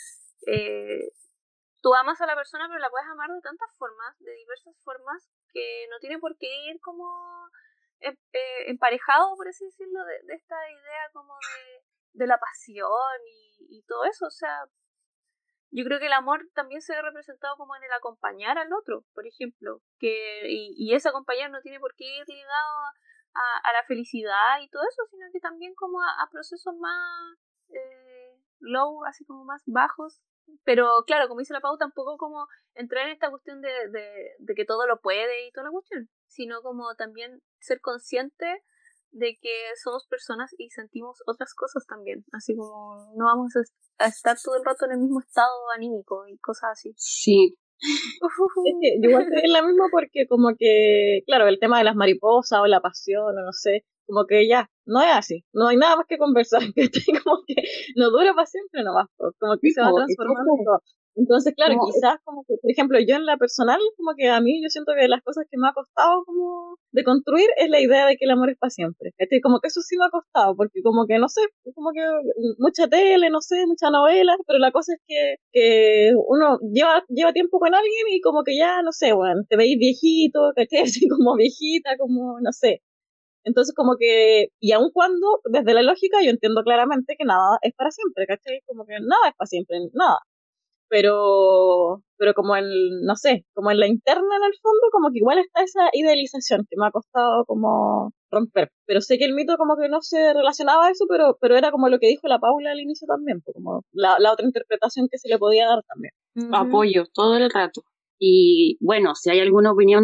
eh, tú amas a la persona, pero la puedes amar de tantas formas, de diversas formas, que no tiene por qué ir como eh, eh, emparejado, por así decirlo, de, de esta idea como de, de la pasión y, y todo eso. O sea, yo creo que el amor también se ve representado como en el acompañar al otro, por ejemplo, que y, y ese acompañar no tiene por qué ir ligado a, a la felicidad y todo eso, sino que también como a, a procesos más eh, low, así como más bajos. Pero claro, como dice la Pau, tampoco como entrar en esta cuestión de, de, de que todo lo puede y toda la cuestión, sino como también ser consciente de que somos personas y sentimos otras cosas también, así como no vamos a, a estar todo el rato en el mismo estado anímico y cosas así. Sí. Es que yo igual estoy en la misma porque como que, claro, el tema de las mariposas o la pasión o no sé, como que ya, no es así, no hay nada más que conversar, que como que no dura para siempre nomás, como que se va transformando todo. Entonces, claro, como, quizás como que, por ejemplo, yo en la personal, como que a mí yo siento que las cosas que me ha costado como de construir es la idea de que el amor es para siempre. Este, como que eso sí me ha costado, porque como que, no sé, como que mucha tele, no sé, mucha novela, pero la cosa es que, que uno lleva, lleva tiempo con alguien y como que ya, no sé, bueno, te veis viejito, ¿cachai? Así como viejita, como, no sé. Entonces como que, y aun cuando, desde la lógica, yo entiendo claramente que nada es para siempre, ¿cachai? Como que nada es para siempre, nada. Pero, pero como en, no sé, como en la interna en el fondo, como que igual está esa idealización que me ha costado como romper. Pero sé que el mito como que no se relacionaba a eso, pero, pero era como lo que dijo la Paula al inicio también, como la, la otra interpretación que se le podía dar también. Uh-huh. Apoyo todo el rato. Y bueno, si hay alguna opinión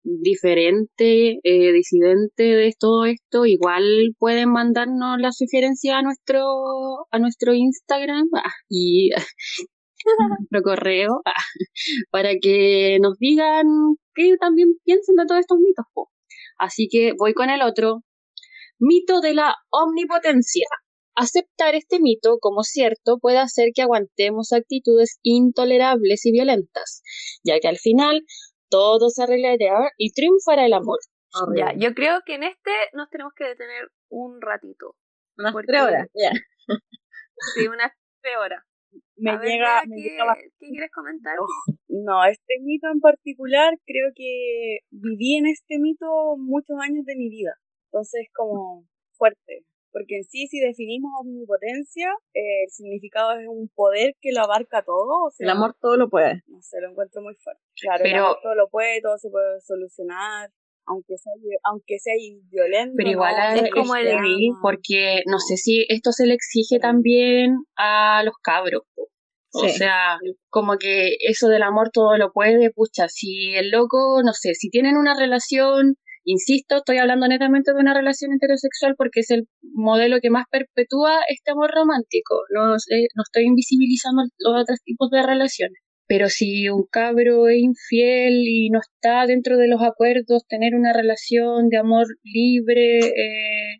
diferente, eh, disidente de todo esto, igual pueden mandarnos la sugerencia a nuestro, a nuestro Instagram ah, y nuestro correo ah, para que nos digan qué también piensan de todos estos mitos. Po. Así que voy con el otro. Mito de la omnipotencia. Aceptar este mito como cierto puede hacer que aguantemos actitudes intolerables y violentas, ya que al final todo se arreglará y triunfará el amor. Ya, yo creo que en este nos tenemos que detener un ratito. Unas tres horas, ya. Yeah. Sí, unas tres horas. Me A llega, ver, me ¿qué, llega ¿qué quieres comentar? No, no, este mito en particular creo que viví en este mito muchos años de mi vida. Entonces, como fuerte. Porque en sí, si definimos omnipotencia, eh, el significado es un poder que lo abarca todo. O sea, el amor todo lo puede. No sé, lo encuentro muy fuerte. Claro, pero, el amor todo lo puede, todo se puede solucionar. Aunque sea, aunque sea violento. Pero igual no, es como el heavy, porque no sé si esto se le exige también a los cabros. O sí. sea, como que eso del amor todo lo puede, pucha, si el loco, no sé, si tienen una relación, insisto, estoy hablando netamente de una relación heterosexual porque es el modelo que más perpetúa este amor romántico, no, sé, no estoy invisibilizando los otros tipos de relaciones. Pero si un cabro es infiel y no está dentro de los acuerdos, tener una relación de amor libre eh,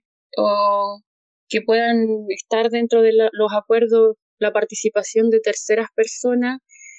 o que puedan estar dentro de la, los acuerdos la participación de terceras personas,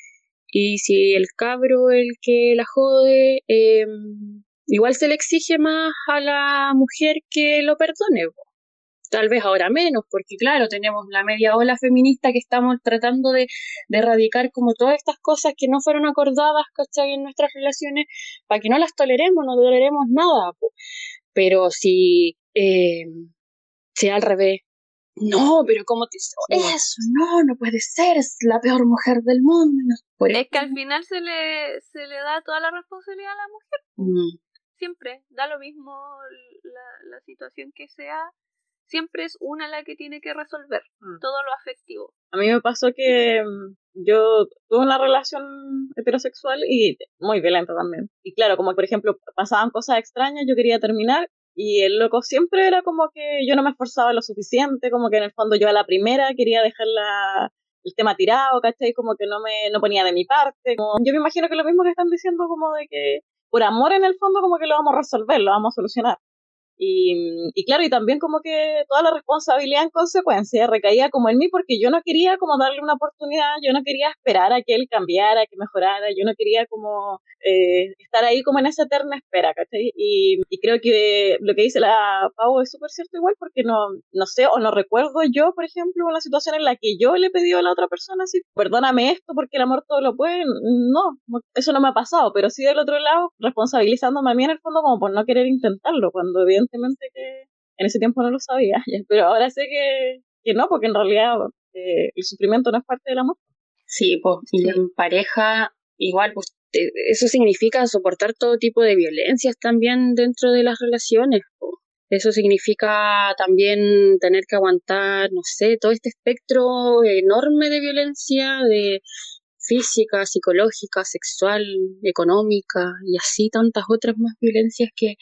y si el cabro el que la jode, eh, igual se le exige más a la mujer que lo perdone. Tal vez ahora menos, porque claro, tenemos la media ola feminista que estamos tratando de, de erradicar como todas estas cosas que no fueron acordadas, ¿cachai? En nuestras relaciones, para que no las toleremos, no toleremos nada. Po. Pero si eh, sea al revés, no, pero ¿cómo te hizo eso? No, no puede ser, es la peor mujer del mundo. No, por es que al final se le, se le da toda la responsabilidad a la mujer. Mm. Siempre, da lo mismo la, la situación que sea. Siempre es una la que tiene que resolver mm. todo lo afectivo. A mí me pasó que yo tuve una relación heterosexual y muy violenta también. Y claro, como por ejemplo pasaban cosas extrañas, yo quería terminar y el loco siempre era como que yo no me esforzaba lo suficiente, como que en el fondo yo a la primera quería dejar la, el tema tirado, ¿cachai? Como que no me no ponía de mi parte. Como, yo me imagino que lo mismo que están diciendo como de que por amor en el fondo como que lo vamos a resolver, lo vamos a solucionar. Y, y claro, y también como que toda la responsabilidad en consecuencia recaía como en mí, porque yo no quería como darle una oportunidad, yo no quería esperar a que él cambiara, que mejorara, yo no quería como eh, estar ahí como en esa eterna espera, ¿cachai? Y, y creo que lo que dice la Pau es súper cierto igual, porque no, no sé, o no recuerdo yo, por ejemplo, una situación en la que yo le he pedido a la otra persona así, perdóname esto porque el amor todo lo puede, no, eso no me ha pasado, pero sí del otro lado, responsabilizándome a mí en el fondo como por no querer intentarlo, cuando evidentemente que en ese tiempo no lo sabía, pero ahora sé que, que no, porque en realidad eh, el sufrimiento no es parte del amor. Sí, pues, y en pareja igual, pues eso significa soportar todo tipo de violencias también dentro de las relaciones, po. Eso significa también tener que aguantar, no sé, todo este espectro enorme de violencia, de física, psicológica, sexual, económica y así tantas otras más violencias que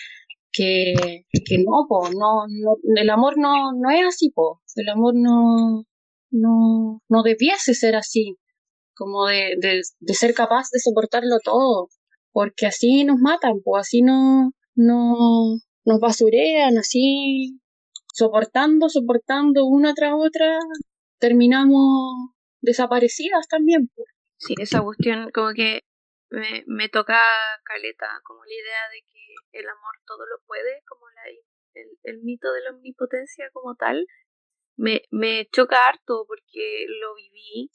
que, que no, po, no, no, el amor no, no es así, po. El amor no, no, no debiese ser así, como de, de, de ser capaz de soportarlo todo, porque así nos matan, pues así no, no, nos basurean, así soportando, soportando una tras otra, terminamos desaparecidas también, pues. Sí, esa cuestión como que me, me toca caleta, como la idea de que el amor todo lo puede, como la, el, el mito de la omnipotencia como tal, me, me choca harto porque lo viví,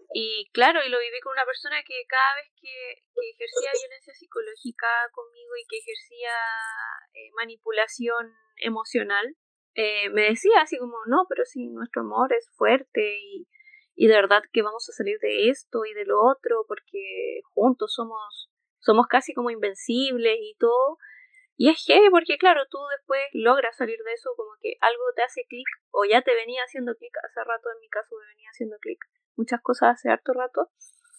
y claro, y lo viví con una persona que cada vez que, que ejercía violencia psicológica conmigo y que ejercía eh, manipulación emocional, eh, me decía así como, no, pero si nuestro amor es fuerte y y de verdad que vamos a salir de esto y de lo otro porque juntos somos somos casi como invencibles y todo. Y es heavy porque claro, tú después logras salir de eso, como que algo te hace clic o ya te venía haciendo clic hace rato, en mi caso me venía haciendo clic muchas cosas hace harto rato,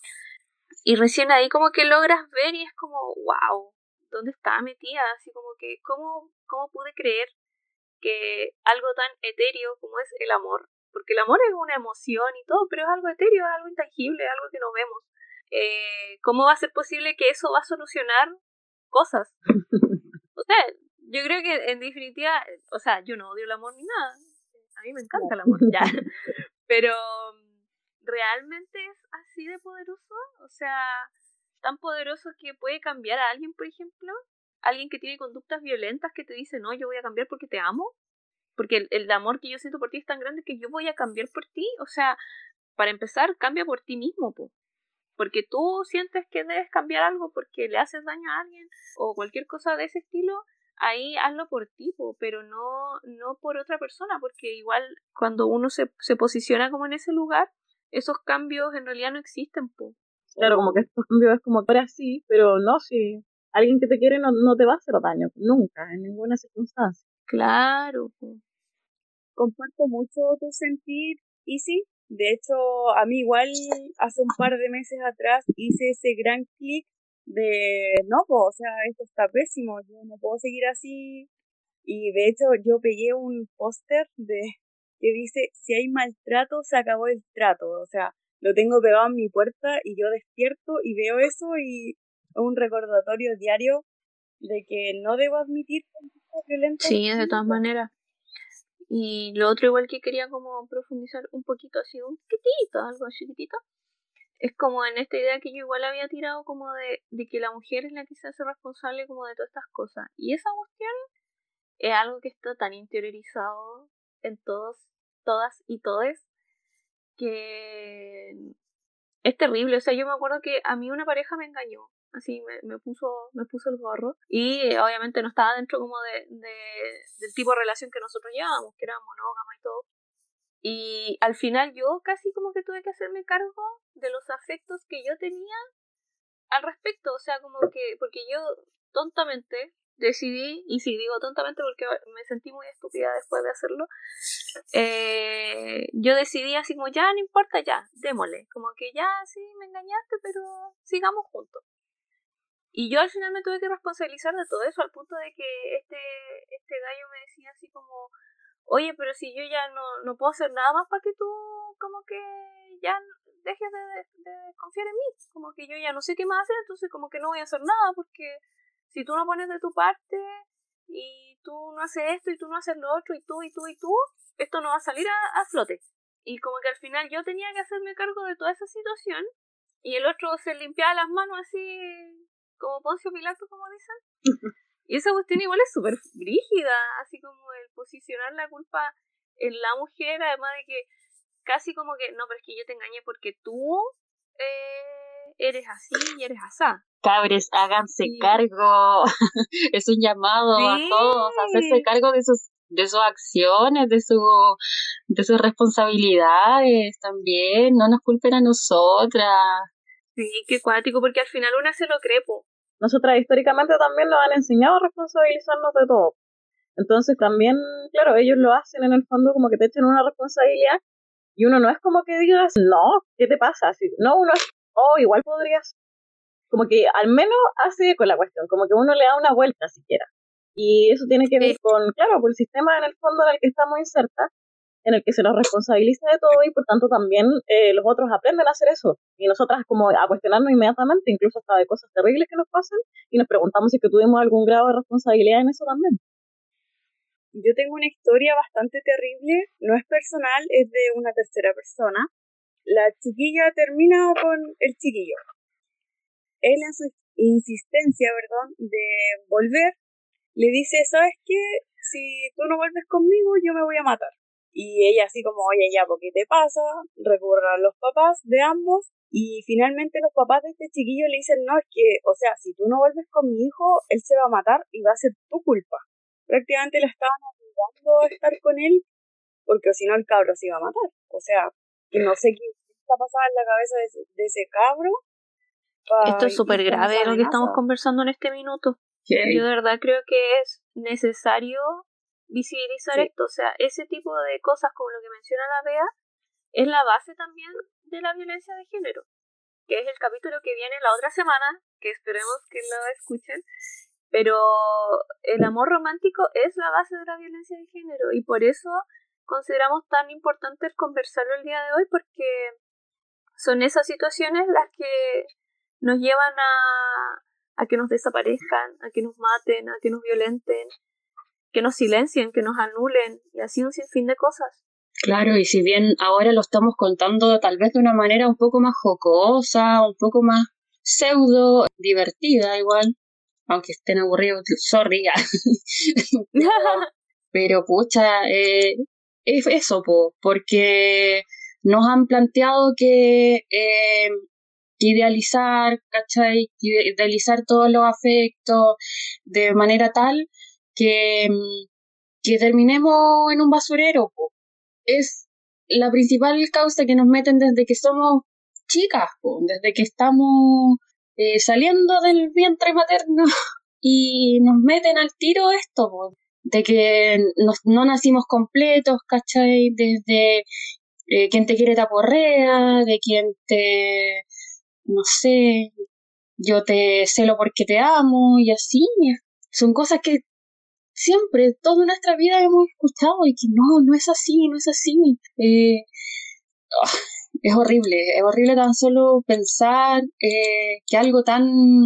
y recién ahí como que logras ver y es como wow, ¿dónde estaba metida? Así como que ¿cómo, cómo pude creer que algo tan etéreo como es el amor, porque el amor es una emoción y todo, pero es algo etéreo, es algo intangible, es algo que no vemos. Eh, ¿Cómo va a ser posible que eso va a solucionar cosas? O sea, yo creo que en definitiva, o sea, yo no odio el amor ni nada, a mí me encanta el amor, ya, pero ¿realmente es así de poderoso? O sea, tan poderoso que puede cambiar a alguien, por ejemplo, alguien que tiene conductas violentas que te dice, no, yo voy a cambiar porque te amo. Porque el, el amor que yo siento por ti es tan grande que yo voy a cambiar por ti. O sea, para empezar, cambia por ti mismo, po. Porque tú sientes que debes cambiar algo porque le haces daño a alguien o cualquier cosa de ese estilo, ahí hazlo por ti, po, pero no, no por otra persona, porque igual cuando uno se, se posiciona como en ese lugar, esos cambios en realidad no existen, po. Claro, como que estos cambios es como que ahora sí, pero no, si alguien que te quiere no, no te va a hacer daño, nunca, en ninguna circunstancia. Claro, po. Comparto mucho tu sentir, Isi. De hecho, a mí igual hace un par de meses atrás hice ese gran clic de, no, pues, o sea, esto está pésimo, yo no puedo seguir así. Y de hecho, yo pegué un póster de que dice, si hay maltrato, se acabó el trato. O sea, lo tengo pegado en mi puerta y yo despierto y veo eso y es un recordatorio diario de que no debo admitir conductas violentas. Sí, de todas maneras. Y lo otro igual que quería como profundizar un poquito, así un poquitito, algo chiquitito, es como en esta idea que yo igual había tirado como de, de que la mujer es la que se hace responsable como de todas estas cosas. Y esa cuestión es algo que está tan interiorizado en todos, todas y todes, que es terrible. O sea, yo me acuerdo que a mí una pareja me engañó. Así me, me puso me puso el gorro. Y eh, obviamente no estaba dentro como de, de del tipo de relación que nosotros llevábamos, que era monógama y todo. Y al final yo casi como que tuve que hacerme cargo de los afectos que yo tenía al respecto. O sea, como que, porque yo tontamente decidí, y sí digo tontamente porque me sentí muy estúpida después de hacerlo, eh, yo decidí así como ya no importa, ya, démosle, como que ya sí me engañaste, pero sigamos juntos. Y yo al final me tuve que responsabilizar de todo eso, al punto de que este, este gallo me decía así como, oye, pero si yo ya no, no puedo hacer nada más para que tú como que ya dejes de, de, de confiar en mí, como que yo ya no sé qué más hacer, entonces como que no voy a hacer nada, porque si tú no pones de tu parte, y tú no haces esto y tú no haces lo otro y tú y tú y tú, esto no va a salir a, a flote. Y como que al final yo tenía que hacerme cargo de toda esa situación y el otro se limpiaba las manos así como Poncio Pilato, como dicen. Y esa cuestión igual es súper brígida, así como el posicionar la culpa en la mujer, además de que casi como que, no, pero es que yo te engañé porque tú eh, eres así y eres asá. Cabres, háganse Sí. cargo. Es un llamado Sí. a todos a hacerse cargo de sus de sus acciones, de su de sus responsabilidades también. No nos culpen a nosotras. Sí, qué cuático, porque al final una se lo cree, po. Nosotras históricamente también nos han enseñado a responsabilizarnos de todo. Entonces también, claro, ellos lo hacen en el fondo como que te echan una responsabilidad y uno no es como que digas, no, ¿qué te pasa? Así, no, uno es, oh, igual podrías, como que al menos hace con la cuestión, como que uno le da una vuelta siquiera. Y eso tiene que ver Sí. con, claro, por el sistema en el fondo en el que estamos insertas, en el que se nos responsabiliza de todo y por tanto también eh, los otros aprenden a hacer eso. Y nosotras como a cuestionarnos inmediatamente, incluso hasta de cosas terribles que nos pasan, y nos preguntamos si es que tuvimos algún grado de responsabilidad en eso también. Yo tengo una historia bastante terrible, no es personal, es de una tercera persona. La chiquilla termina con el chiquillo. Él en su insistencia, perdón, de volver, le dice, ¿sabes qué? Si tú no vuelves conmigo, yo me voy a matar. Y ella así como, oye, ya, ¿por qué te pasa? Recurre a los papás de ambos y finalmente los papás de este chiquillo le dicen, no, es que, o sea, si tú no vuelves con mi hijo, él se va a matar y va a ser tu culpa. Prácticamente la estaban obligando a estar con él porque si no el cabro se iba a matar. O sea, no sé qué está pasando en la cabeza de ese, de ese cabro. Esto es súper grave lo que estamos conversando en este minuto. Okay. Yo de verdad creo que es necesario visibilizar Sí. esto. O sea, ese tipo de cosas como lo que menciona la Bea es la base también de la violencia de género, que es el capítulo que viene la otra semana, que esperemos que lo escuchen. Pero el amor romántico es la base de la violencia de género y por eso consideramos tan importante el conversarlo el día de hoy, porque son esas situaciones las que nos llevan a, a que nos desaparezcan, a que nos maten, a que nos violenten, que nos silencien, que nos anulen y así un sinfín de cosas. Claro, y si bien ahora lo estamos contando tal vez de una manera un poco más jocosa, un poco más pseudo divertida igual, aunque estén aburridos, sorry, pero, pero pucha, eh, es eso, po, porque nos han planteado que, eh, que idealizar, ¿cachai? Que idealizar todos los afectos de manera tal que, que terminemos en un basurero, po. Es la principal causa que nos meten desde que somos chicas, po, desde que estamos eh, saliendo del vientre materno y nos meten al tiro esto, po, de que nos, no nacimos completos, ¿cachai? Desde eh, quien te quiere te aporrea, de quien te, no sé, yo te celo porque te amo y así. Son cosas que siempre, toda nuestra vida hemos escuchado y que no, no es así, no es así. Eh, oh, es horrible, es horrible tan solo pensar eh, que algo tan,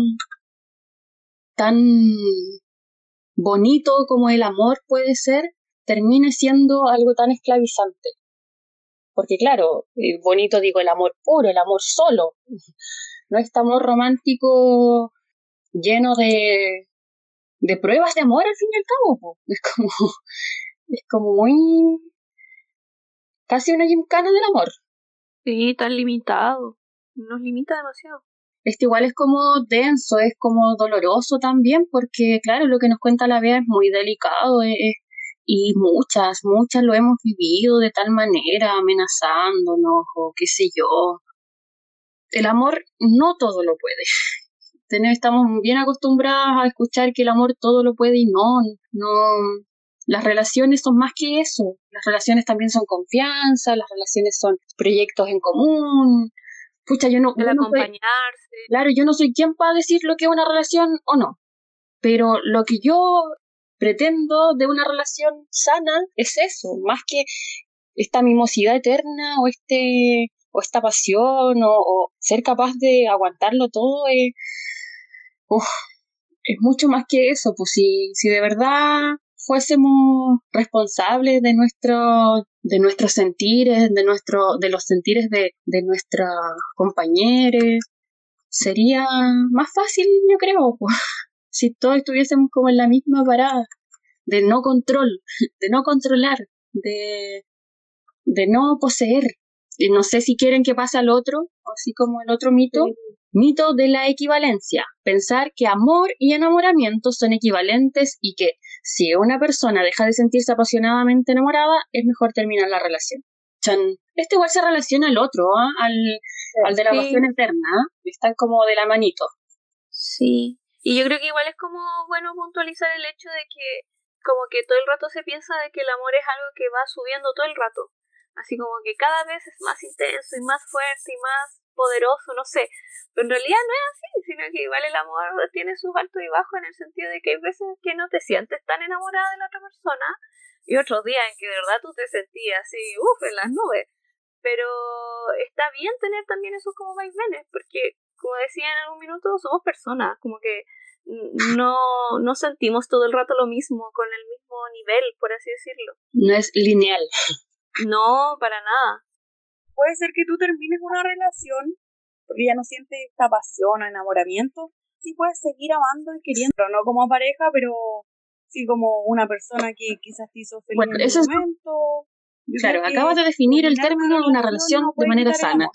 tan bonito como el amor puede ser, termine siendo algo tan esclavizante. Porque claro, eh, bonito digo el amor puro, el amor solo, no este amor romántico lleno de, de pruebas de amor al fin y al cabo, po. Es como, es como muy, casi una gincana del amor. Sí, tan limitado, nos limita demasiado. Esto igual es como denso, es como doloroso también, porque claro, lo que nos cuenta la Bea es muy delicado, es, y muchas, muchas lo hemos vivido de tal manera, amenazándonos o qué sé yo. El amor no todo lo puede. Estamos bien acostumbradas a escuchar que el amor todo lo puede y no, no. Las relaciones son más que eso. Las relaciones también son confianza, las relaciones son proyectos en común. Pucha, yo no, el yo no acompañarse. Soy, claro, yo no soy quien para decir lo que es una relación o no. Pero lo que yo pretendo de una relación sana es eso, más que esta mimosidad eterna o este o esta pasión o, o ser capaz de aguantarlo todo. Eh, uf, es mucho más que eso, pues si, si de verdad fuésemos responsables de nuestro, de nuestros sentires, de nuestro, de los sentires de, de nuestros compañeros, sería más fácil, yo creo, pues, si todos estuviésemos como en la misma parada, de no control, de no controlar, de, de no poseer. Y no sé si quieren que pase al otro, así como el otro mito, sí. Mito de la equivalencia. Pensar que amor y enamoramiento son equivalentes y que si una persona deja de sentirse apasionadamente enamorada, es mejor terminar la relación. Chan. Esto igual se relaciona al otro, ¿eh? al, sí. al de la pasión eterna. ¿eh? Están como de la manito. Sí. Y yo creo que igual es como bueno puntualizar el hecho de que como que todo el rato se piensa de que el amor es algo que va subiendo todo el rato. Así como que cada vez es más intenso y más fuerte y más poderoso, no sé. Pero en realidad no es así, sino que igual el amor tiene sus altos y bajos en el sentido de que hay veces que no te sientes tan enamorada de la otra persona y otros días en que de verdad tú te sentías así, uff, en las nubes. Pero está bien tener también esos como vaivenes, porque como decía en algún minuto, somos personas, como que no, no sentimos todo el rato lo mismo, con el mismo nivel, por así decirlo. No es lineal. No, para nada. Puede ser que tú termines una relación porque ya no sientes esta pasión o enamoramiento. Sí puedes seguir amando y queriendo, pero no como pareja, pero sí como una persona que quizás te hizo feliz bueno, en eso un es... momento. Yo claro, acabas de definir el término de una relación no de manera sana.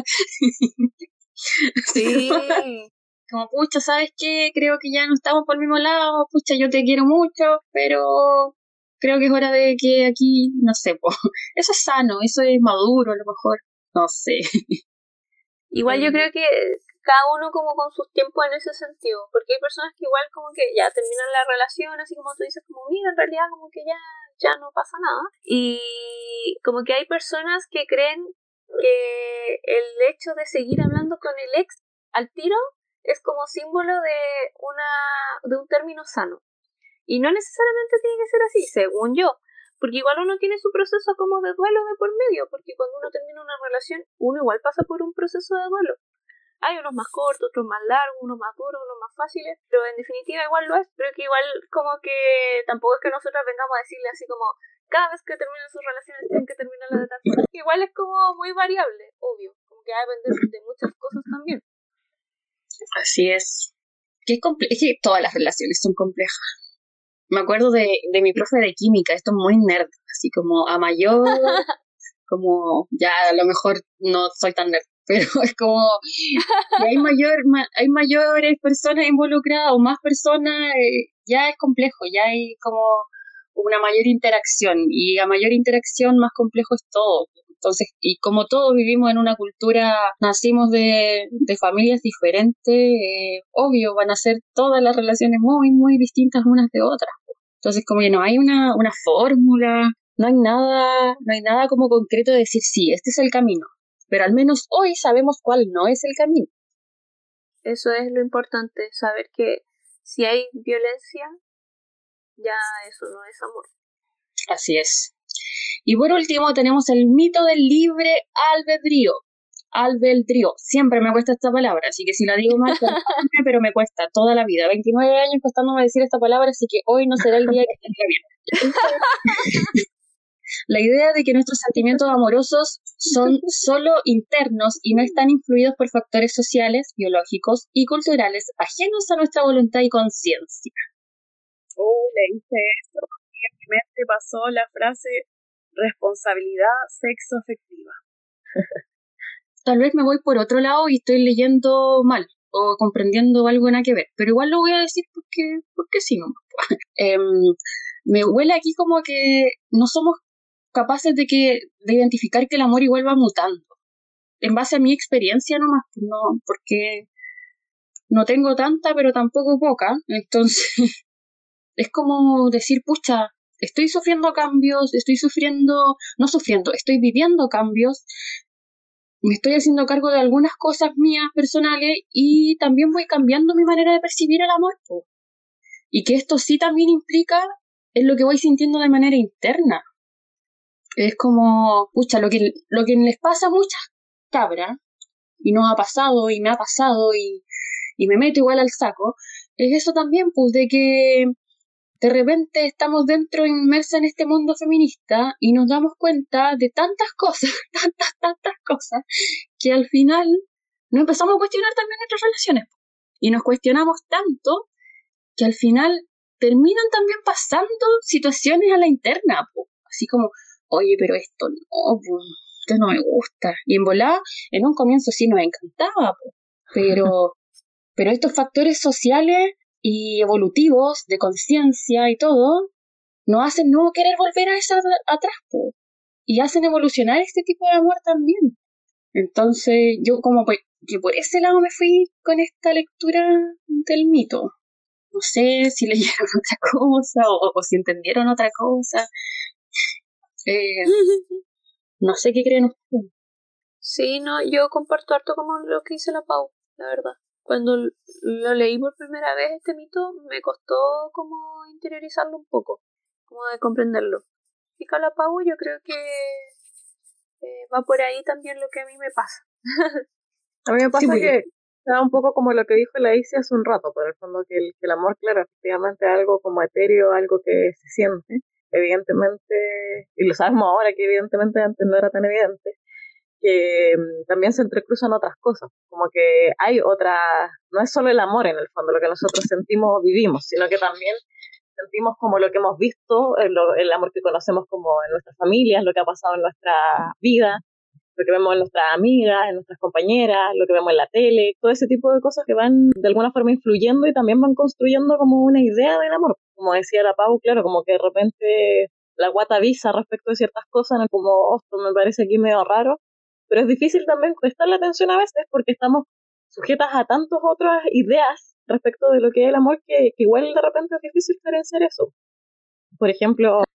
Sí. Como, pucha, ¿sabes qué? Creo que ya no estamos por el mismo lado, pucha, yo te quiero mucho, pero creo que es hora de que aquí, no sé, po. Eso es sano, eso es maduro a lo mejor, no sé. Igual yo creo que cada uno como con sus tiempos en ese sentido, porque hay personas que igual como que ya terminan la relación, así como tú dices, como mira, en realidad como que ya, ya no pasa nada, y como que hay personas que creen que el hecho de seguir hablando con el ex al tiro es como símbolo de una de un término sano. Y no necesariamente tiene que ser así, según yo. Porque igual uno tiene su proceso como de duelo de por medio. Porque cuando uno termina una relación, uno igual pasa por un proceso de duelo. Hay unos más cortos, otros más largos, unos más duros, unos más fáciles. Pero en definitiva igual lo es. Pero que igual como que tampoco es que nosotras vengamos a decirle así como cada vez que terminen sus relaciones tienen que terminarlas de tal forma. Igual es como muy variable, obvio. Como que va a depender de muchas cosas también. Así es. Que es, comple- es que todas las relaciones son complejas. Me acuerdo de, de mi profe de química, esto es muy nerd, así como a mayor, como ya a lo mejor no soy tan nerd, pero es como que hay mayor ma, hay mayores personas involucradas o más personas, eh, ya es complejo, ya hay como una mayor interacción y a mayor interacción más complejo es todo. Entonces, y como todos vivimos en una cultura, nacimos de, de familias diferentes, eh, obvio, van a ser todas las relaciones muy, muy distintas unas de otras. Entonces, como que no hay una, una fórmula, no hay nada, no hay nada como concreto de decir, sí, este es el camino. Pero al menos hoy sabemos cuál no es el camino. Eso es lo importante, saber que si hay violencia, ya eso no es amor. Así es. Y por último tenemos el mito del libre albedrío. Albedrío. Siempre me cuesta esta palabra, así que si la digo mal, pero me cuesta toda la vida. veintinueve años costándome decir esta palabra, así que hoy no será el día que salga bien. La idea de que nuestros sentimientos amorosos son solo internos y no están influidos por factores sociales, biológicos y culturales ajenos a nuestra voluntad y conciencia. Oh, leíste esto. Y en mi mente pasó la frase responsabilidad sexoafectiva. Tal vez me voy por otro lado y estoy leyendo mal o comprendiendo algo nada que ver, pero igual lo voy a decir porque, porque sí, no. eh, me huele aquí como que no somos capaces de que de identificar que el amor igual va mutando. En base a mi experiencia nomás, no, porque no tengo tanta, pero tampoco poca, entonces es como decir, pucha, estoy sufriendo cambios, estoy sufriendo, no sufriendo, estoy viviendo cambios, me estoy haciendo cargo de algunas cosas mías personales y también voy cambiando mi manera de percibir el amor. Po. Y que esto sí también implica en lo que voy sintiendo de manera interna. Es como, pucha, lo que, lo que les pasa a muchas cabras, y nos ha pasado, y me ha pasado, y, y me meto igual al saco, es eso también, pues, de que de repente estamos dentro, inmersos en este mundo feminista y nos damos cuenta de tantas cosas, tantas, tantas cosas, que al final nos empezamos a cuestionar también nuestras relaciones. Y nos cuestionamos tanto que al final terminan también pasando situaciones a la interna, po. Así como, oye, pero esto no, po, esto no me gusta. Y en volada, en un comienzo sí nos encantaba, po, pero, pero estos factores sociales y evolutivos de conciencia y todo nos hacen no querer volver a esa atrás, po, y hacen evolucionar este tipo de amor también. Entonces yo como que por ese lado me fui con esta lectura del mito. No sé si leyeron otra cosa o, o si entendieron otra cosa. Eh, no sé qué creen ustedes. Sí, no, yo comparto harto como lo que dice la Pau, la verdad. Cuando lo leí por primera vez este mito, me costó como interiorizarlo un poco, como de comprenderlo. Y con la Pau yo creo que eh, va por ahí también lo que a mí me pasa. A mí me pasa sí, porque... que da un poco como lo que dijo la Isi hace un rato, por el fondo que el, que el amor, claro, efectivamente es algo como etéreo, algo que se siente, evidentemente, y lo sabemos ahora que evidentemente antes no era tan evidente, que um, también se entrecruzan otras cosas, como que hay otra, no es solo el amor en el fondo lo que nosotros sentimos o vivimos, sino que también sentimos como lo que hemos visto, el, el amor que conocemos como en nuestras familias, lo que ha pasado en nuestra vida, lo que vemos en nuestras amigas, en nuestras compañeras, lo que vemos en la tele, todo ese tipo de cosas que van de alguna forma influyendo y también van construyendo como una idea del amor. Como decía la Pau, claro, como que de repente la guata avisa respecto de ciertas cosas, ¿no? Como, oh, esto me parece aquí medio raro, pero es difícil también prestarle atención a veces porque estamos sujetas a tantas otras ideas respecto de lo que es el amor que, que igual de repente es difícil diferenciar eso. Por ejemplo,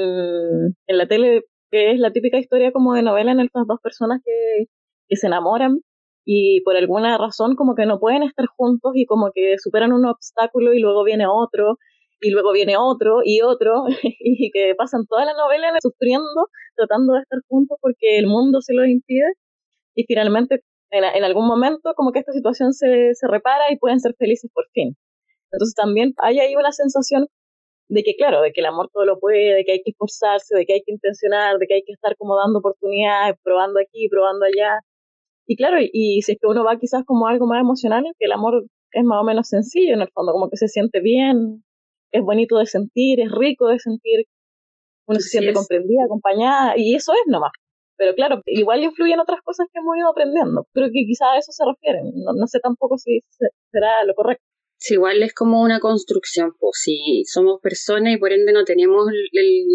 en, en la tele, que es la típica historia como de novela en estas dos personas que, que se enamoran y por alguna razón como que no pueden estar juntos y como que superan un obstáculo y luego viene otro y luego viene otro y otro y que pasan toda la novela sufriendo, tratando de estar juntos porque el mundo se lo impide y finalmente en, en algún momento como que esta situación se, se repara y pueden ser felices por fin. Entonces también hay ahí una sensación de que claro, de que el amor todo lo puede, de que hay que esforzarse, de que hay que intencionar, de que hay que estar como dando oportunidades, probando aquí, probando allá. Y claro, y, y si es que uno va quizás como algo más emocional, que el amor es más o menos sencillo en el fondo, como que se siente bien, es bonito de sentir, es rico de sentir, uno se siente comprendida, acompañada, y eso es nomás. Pero claro, igual influyen otras cosas que hemos ido aprendiendo. Creo que quizás a eso se refieren, no, no sé tampoco si será lo correcto. Sí, igual es como una construcción, pues si somos personas y por ende no tenemos el, el,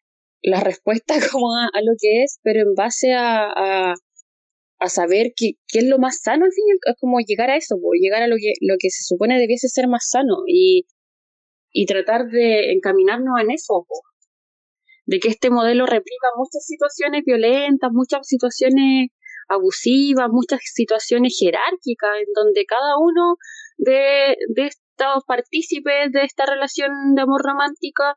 la respuesta como a, a lo que es, pero en base a, a, a saber qué, qué es lo más sano al fin, es como llegar a eso, pues, llegar a lo que, lo que se supone debiese ser más sano y, y tratar de encaminarnos en eso, pues, de que este modelo replica muchas situaciones violentas, muchas situaciones abusivas, muchas situaciones jerárquicas, en donde cada uno de, de estos partícipes de esta relación de amor romántica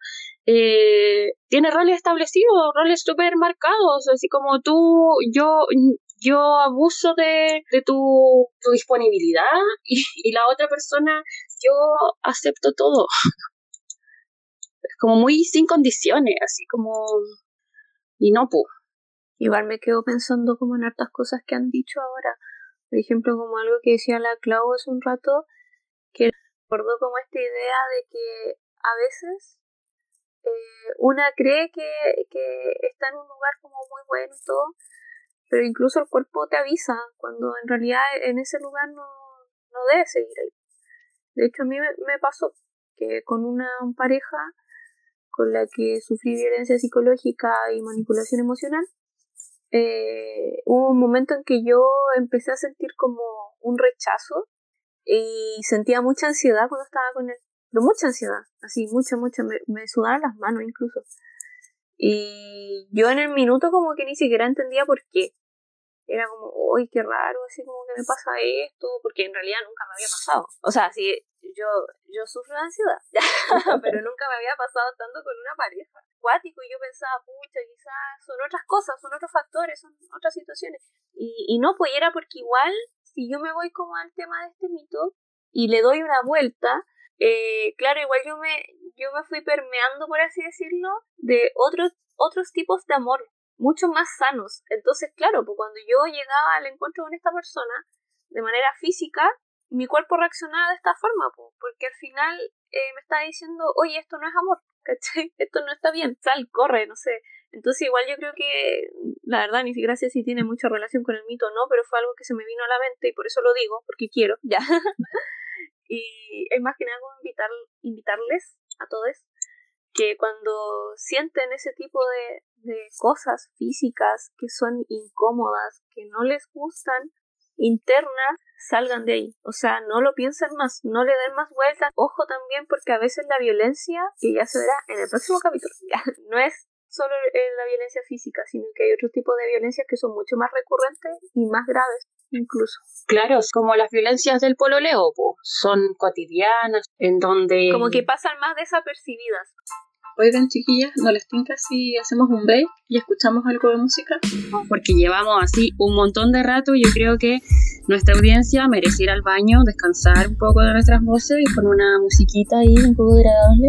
eh, tiene roles establecidos, roles súper marcados, así como tú, yo, yo abuso de, de tu, tu disponibilidad y, y la otra persona, yo acepto todo. Es como muy sin condiciones, así como... y no, pues. Igual me quedo pensando como en hartas cosas que han dicho ahora. Por ejemplo, como algo que decía la Clau hace un rato, que recordó como esta idea de que a veces eh, una cree que, que está en un lugar como muy bueno y todo, pero incluso el cuerpo te avisa cuando en realidad en ese lugar no, no debes seguir ahí. De hecho, a mí me, me pasó que con una pareja con la que sufrí violencia psicológica y manipulación emocional, eh, hubo un momento en que yo empecé a sentir como un rechazo y sentía mucha ansiedad cuando estaba con él, pero mucha ansiedad, así, mucha, mucha, me, me sudaban las manos incluso. Y yo en el minuto como que ni siquiera entendía por qué. Era como, uy, qué raro, así como que me pasa esto, porque en realidad nunca me había pasado. O sea, sí, yo, yo sufro de ansiedad, pero nunca me había pasado estando con una pareja. Cuático, y yo pensaba, pucha, quizás son otras cosas, son otros factores, son otras situaciones. Y, y no, pues era porque igual, si yo me voy como al tema de este mito y le doy una vuelta, eh, claro, igual yo me, yo me fui permeando, por así decirlo, de otros, otros tipos de amor, mucho más sanos. Entonces, claro, pues cuando yo llegaba al encuentro con esta persona, de manera física, mi cuerpo reaccionaba de esta forma, pues, porque al final eh, me estaba diciendo, oye, esto no es amor, ¿cachai? Esto no está bien, sal, corre, no sé. Entonces igual yo creo que, la verdad, ni siquiera sé si tiene mucha relación con el mito o no, pero fue algo que se me vino a la mente y por eso lo digo, porque quiero, ya. Y es más que nada como invitar, invitarles a todos que cuando sienten ese tipo de, de cosas físicas que son incómodas, que no les gustan, internas, salgan de ahí. O sea, no lo piensen más, no le den más vueltas. Ojo también porque a veces la violencia, que ya se verá en el próximo capítulo, ya, no es solo la violencia física, sino que hay otro tipo de violencias que son mucho más recurrentes y más graves incluso. Claro, como las violencias del pololeo, po, son cotidianas, en donde... como que pasan más desapercibidas. Oigan, chiquillas, ¿no les tinca si hacemos un break y escuchamos algo de música? Porque llevamos así un montón de rato y yo creo que nuestra audiencia merece ir al baño, descansar un poco de nuestras voces y con una musiquita ahí un poco agradable.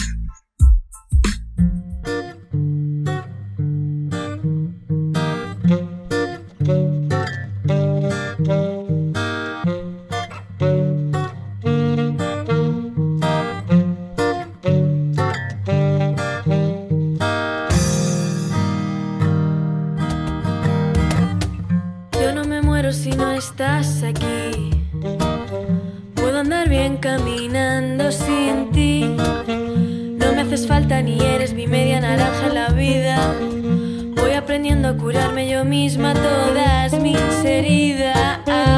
Si no estás aquí, puedo andar bien caminando sin ti. No me haces falta ni eres mi media naranja en la vida. Voy aprendiendo a curarme yo misma todas mis heridas.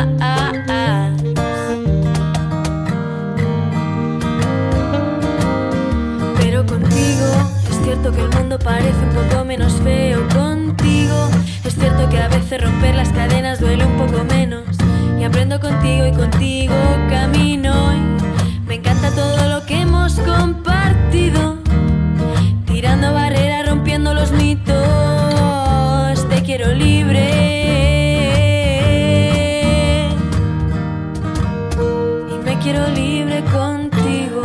Pero contigo es cierto que el mundo parece un poco menos feo contigo. Es cierto que a veces romper las cadenas duele un poco menos. Y aprendo contigo y contigo camino. Y me encanta todo lo que hemos compartido. Tirando barreras, rompiendo los mitos. Te quiero libre. Y me quiero libre contigo.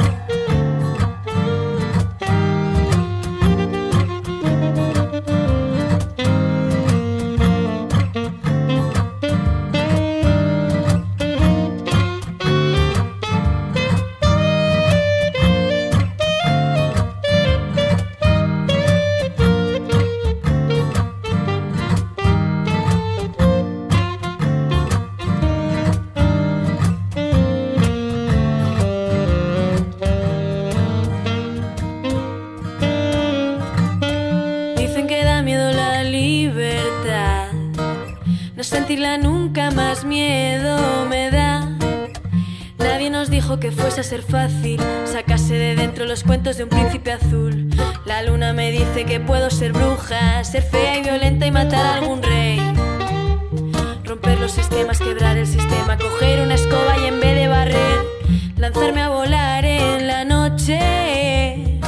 Sentirla nunca más miedo me da. Nadie nos dijo que fuese a ser fácil sacarse de dentro los cuentos de un príncipe azul. La luna me dice que puedo ser bruja, ser fea y violenta y matar a algún rey. Romper los sistemas, quebrar el sistema, coger una escoba y en vez de barrer, lanzarme a volar en la noche.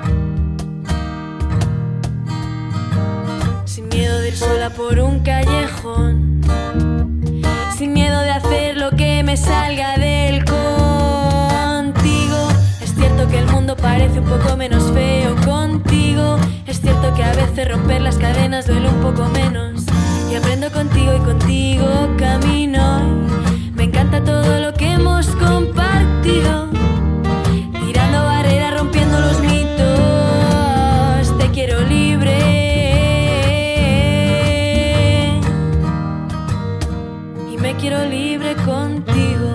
Sin miedo de ir sola por un callejón, sin miedo de hacer lo que me salga del contigo. Es cierto que el mundo parece un poco menos feo contigo. Es cierto que a veces romper las cadenas duele un poco menos. Y aprendo contigo y contigo camino. Me encanta todo lo que hemos compartido. Tirando barreras, rompiendo los mitos. Te quiero libre. Quiero libre contigo.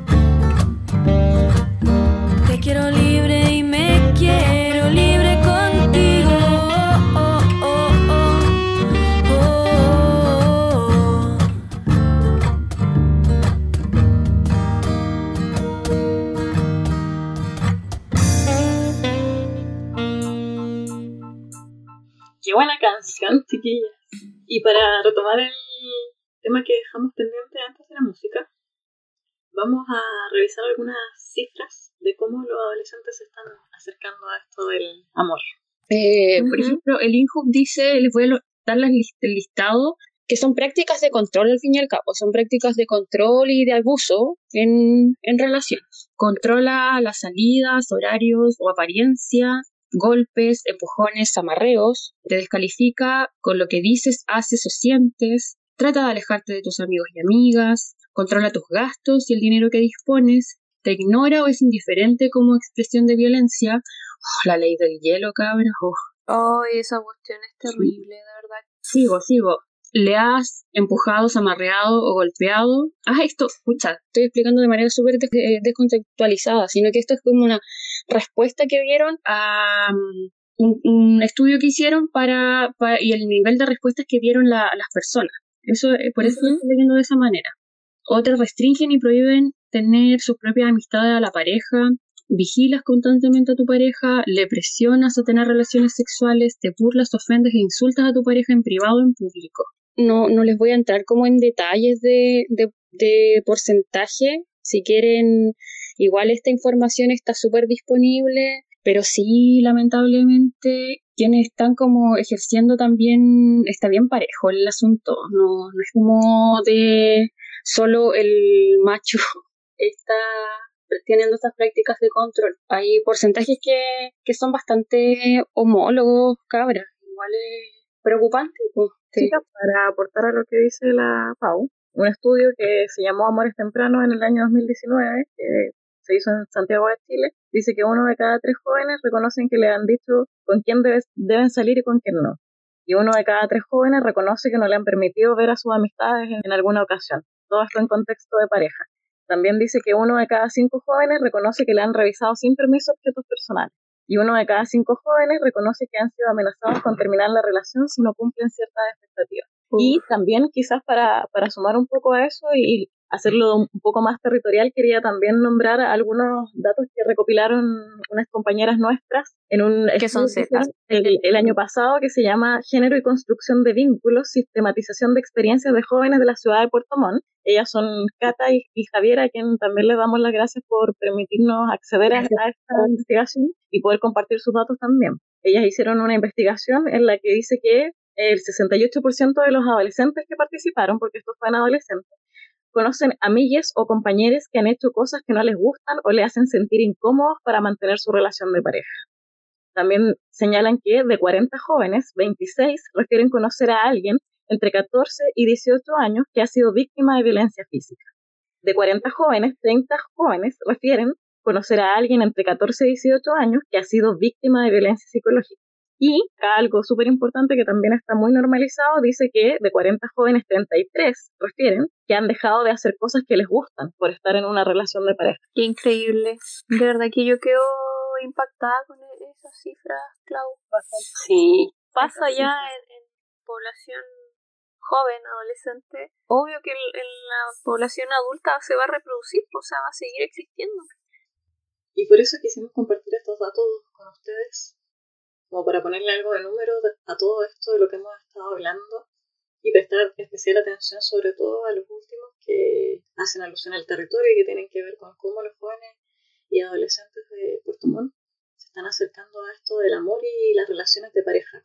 Te quiero libre y me quiero libre contigo. Oh, oh, oh, oh, oh. Qué buena canción, chiquillas. Y para retomar el tema que dejamos pendiente antes de la música, vamos a revisar algunas cifras de cómo los adolescentes se están acercando a esto del amor. Eh, Uh-huh. Por ejemplo, el INHUB dice, les voy a lo- dar las lis- el listado que son prácticas de control al fin y al cabo, son prácticas de control y de abuso en, en relaciones. Controla las salidas, horarios o apariencia, golpes, empujones, amarreos, te descalifica con lo que dices, haces o sientes, trata de alejarte de tus amigos y amigas, controla tus gastos y el dinero que dispones, te ignora o es indiferente como expresión de violencia. Oh, la ley del hielo, cabra. Oh. Oh, esa cuestión es terrible, de verdad. Sigo, sigo. Le has empujado, amarreado o golpeado. Ah, esto, escucha, estoy explicando de manera súper des- descontextualizada, sino que esto es como una respuesta que dieron a um, un, un estudio que hicieron para, para y el nivel de respuestas que dieron la, las personas. Eso, eh, por eso Ujú. lo estoy leyendo de esa manera. Otras restringen y prohíben tener sus propias amistades a la pareja, vigilas constantemente a tu pareja, le presionas a tener relaciones sexuales, te burlas, ofendes e insultas a tu pareja en privado o en público. No, no les voy a entrar como en detalles de, de, de porcentaje. Si quieren, igual esta información está súper disponible, pero sí, lamentablemente, quienes están como ejerciendo también, está bien parejo el asunto. No, no es como de solo el macho está teniendo estas prácticas de control. Hay porcentajes que, que son bastante homólogos, cabra. Igual es preocupante. Pues. Sí. Chicas, para aportar a lo que dice la Pau, un estudio que se llamó Amores Tempranos en el año dos mil diecinueve, que se hizo en Santiago de Chile, dice que uno de cada tres jóvenes reconocen que le han dicho con quién debe, deben salir y con quién no. Y uno de cada tres jóvenes reconoce que no le han permitido ver a sus amistades en, en alguna ocasión. Todo esto en contexto de pareja. También dice que uno de cada cinco jóvenes reconoce que le han revisado sin permiso objetos personales. Y uno de cada cinco jóvenes reconoce que han sido amenazados con terminar la relación si no cumplen ciertas expectativas. Uh. Y también, quizás para, para sumar un poco a eso y hacerlo un poco más territorial, quería también nombrar algunos datos que recopilaron unas compañeras nuestras en un ¿Qué son estudio el, el año pasado que se llama Género y Construcción de Vínculos, Sistematización de Experiencias de Jóvenes de la Ciudad de Puerto Montt. Ellas son Cata y, y Javiera, a quien también les damos las gracias por permitirnos acceder a, a esta investigación y poder compartir sus datos también. Ellas hicieron una investigación en la que dice que el sesenta y ocho por ciento de los adolescentes que participaron, porque estos fueron adolescentes, conocen amigues o compañeros que han hecho cosas que no les gustan o le hacen sentir incómodos para mantener su relación de pareja. También señalan que de cuarenta jóvenes, veintiséis refieren conocer a alguien entre catorce y dieciocho años que ha sido víctima de violencia física. De cuarenta jóvenes, treinta jóvenes refieren conocer a alguien entre catorce y dieciocho años que ha sido víctima de violencia psicológica. Y algo súper importante que también está muy normalizado, dice que de cuarenta jóvenes, treinta y tres refieren que han dejado de hacer cosas que les gustan por estar en una relación de pareja. Qué increíble. De verdad que yo quedo impactada con esas cifras, Clau. Sí. Pasa ya en, en población joven, adolescente. Obvio que en, en la población adulta se va a reproducir, o sea, va a seguir existiendo. Y por eso quisimos compartir estos datos con ustedes, como para ponerle algo de número a todo esto de lo que hemos estado hablando y prestar especial atención sobre todo a los últimos que hacen alusión al territorio y que tienen que ver con cómo los jóvenes y adolescentes de Puerto Montt se están acercando a esto del amor y las relaciones de pareja.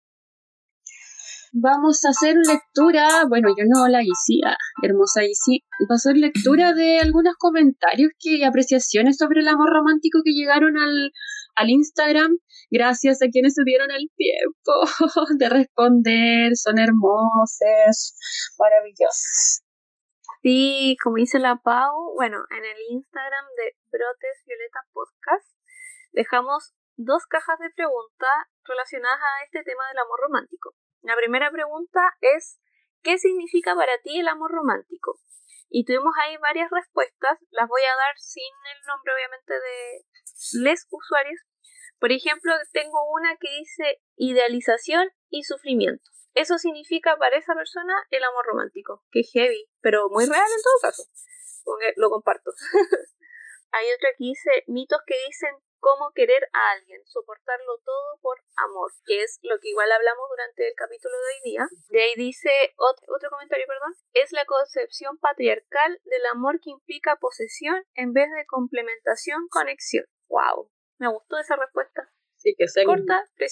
Vamos a hacer lectura, bueno, yo no, la Isi, ah, hermosa Isi, va a hacer lectura de algunos comentarios que, y apreciaciones sobre el amor romántico que llegaron al, al Instagram, gracias a quienes se dieron el tiempo de responder, son hermosos, maravillosos. Sí, como dice la Pau, bueno, en el Instagram de Brotes Violeta Podcast dejamos dos cajas de preguntas relacionadas a este tema del amor romántico. La primera pregunta es, ¿qué significa para ti el amor romántico? Y tuvimos ahí varias respuestas, las voy a dar sin el nombre obviamente de les usuarios. Por ejemplo, tengo una que dice idealización y sufrimiento. Eso significa para esa persona el amor romántico, que es heavy, pero muy real en todo caso, porque lo comparto. Hay otra que dice mitos que dicen cómo querer a alguien, soportarlo todo por amor, que es lo que igual hablamos durante el capítulo de hoy día. De ahí dice, otro, otro comentario, perdón, es la concepción patriarcal del amor que implica posesión en vez de complementación, conexión. Wow, me gustó esa respuesta. Sí, que sea corta, precisa.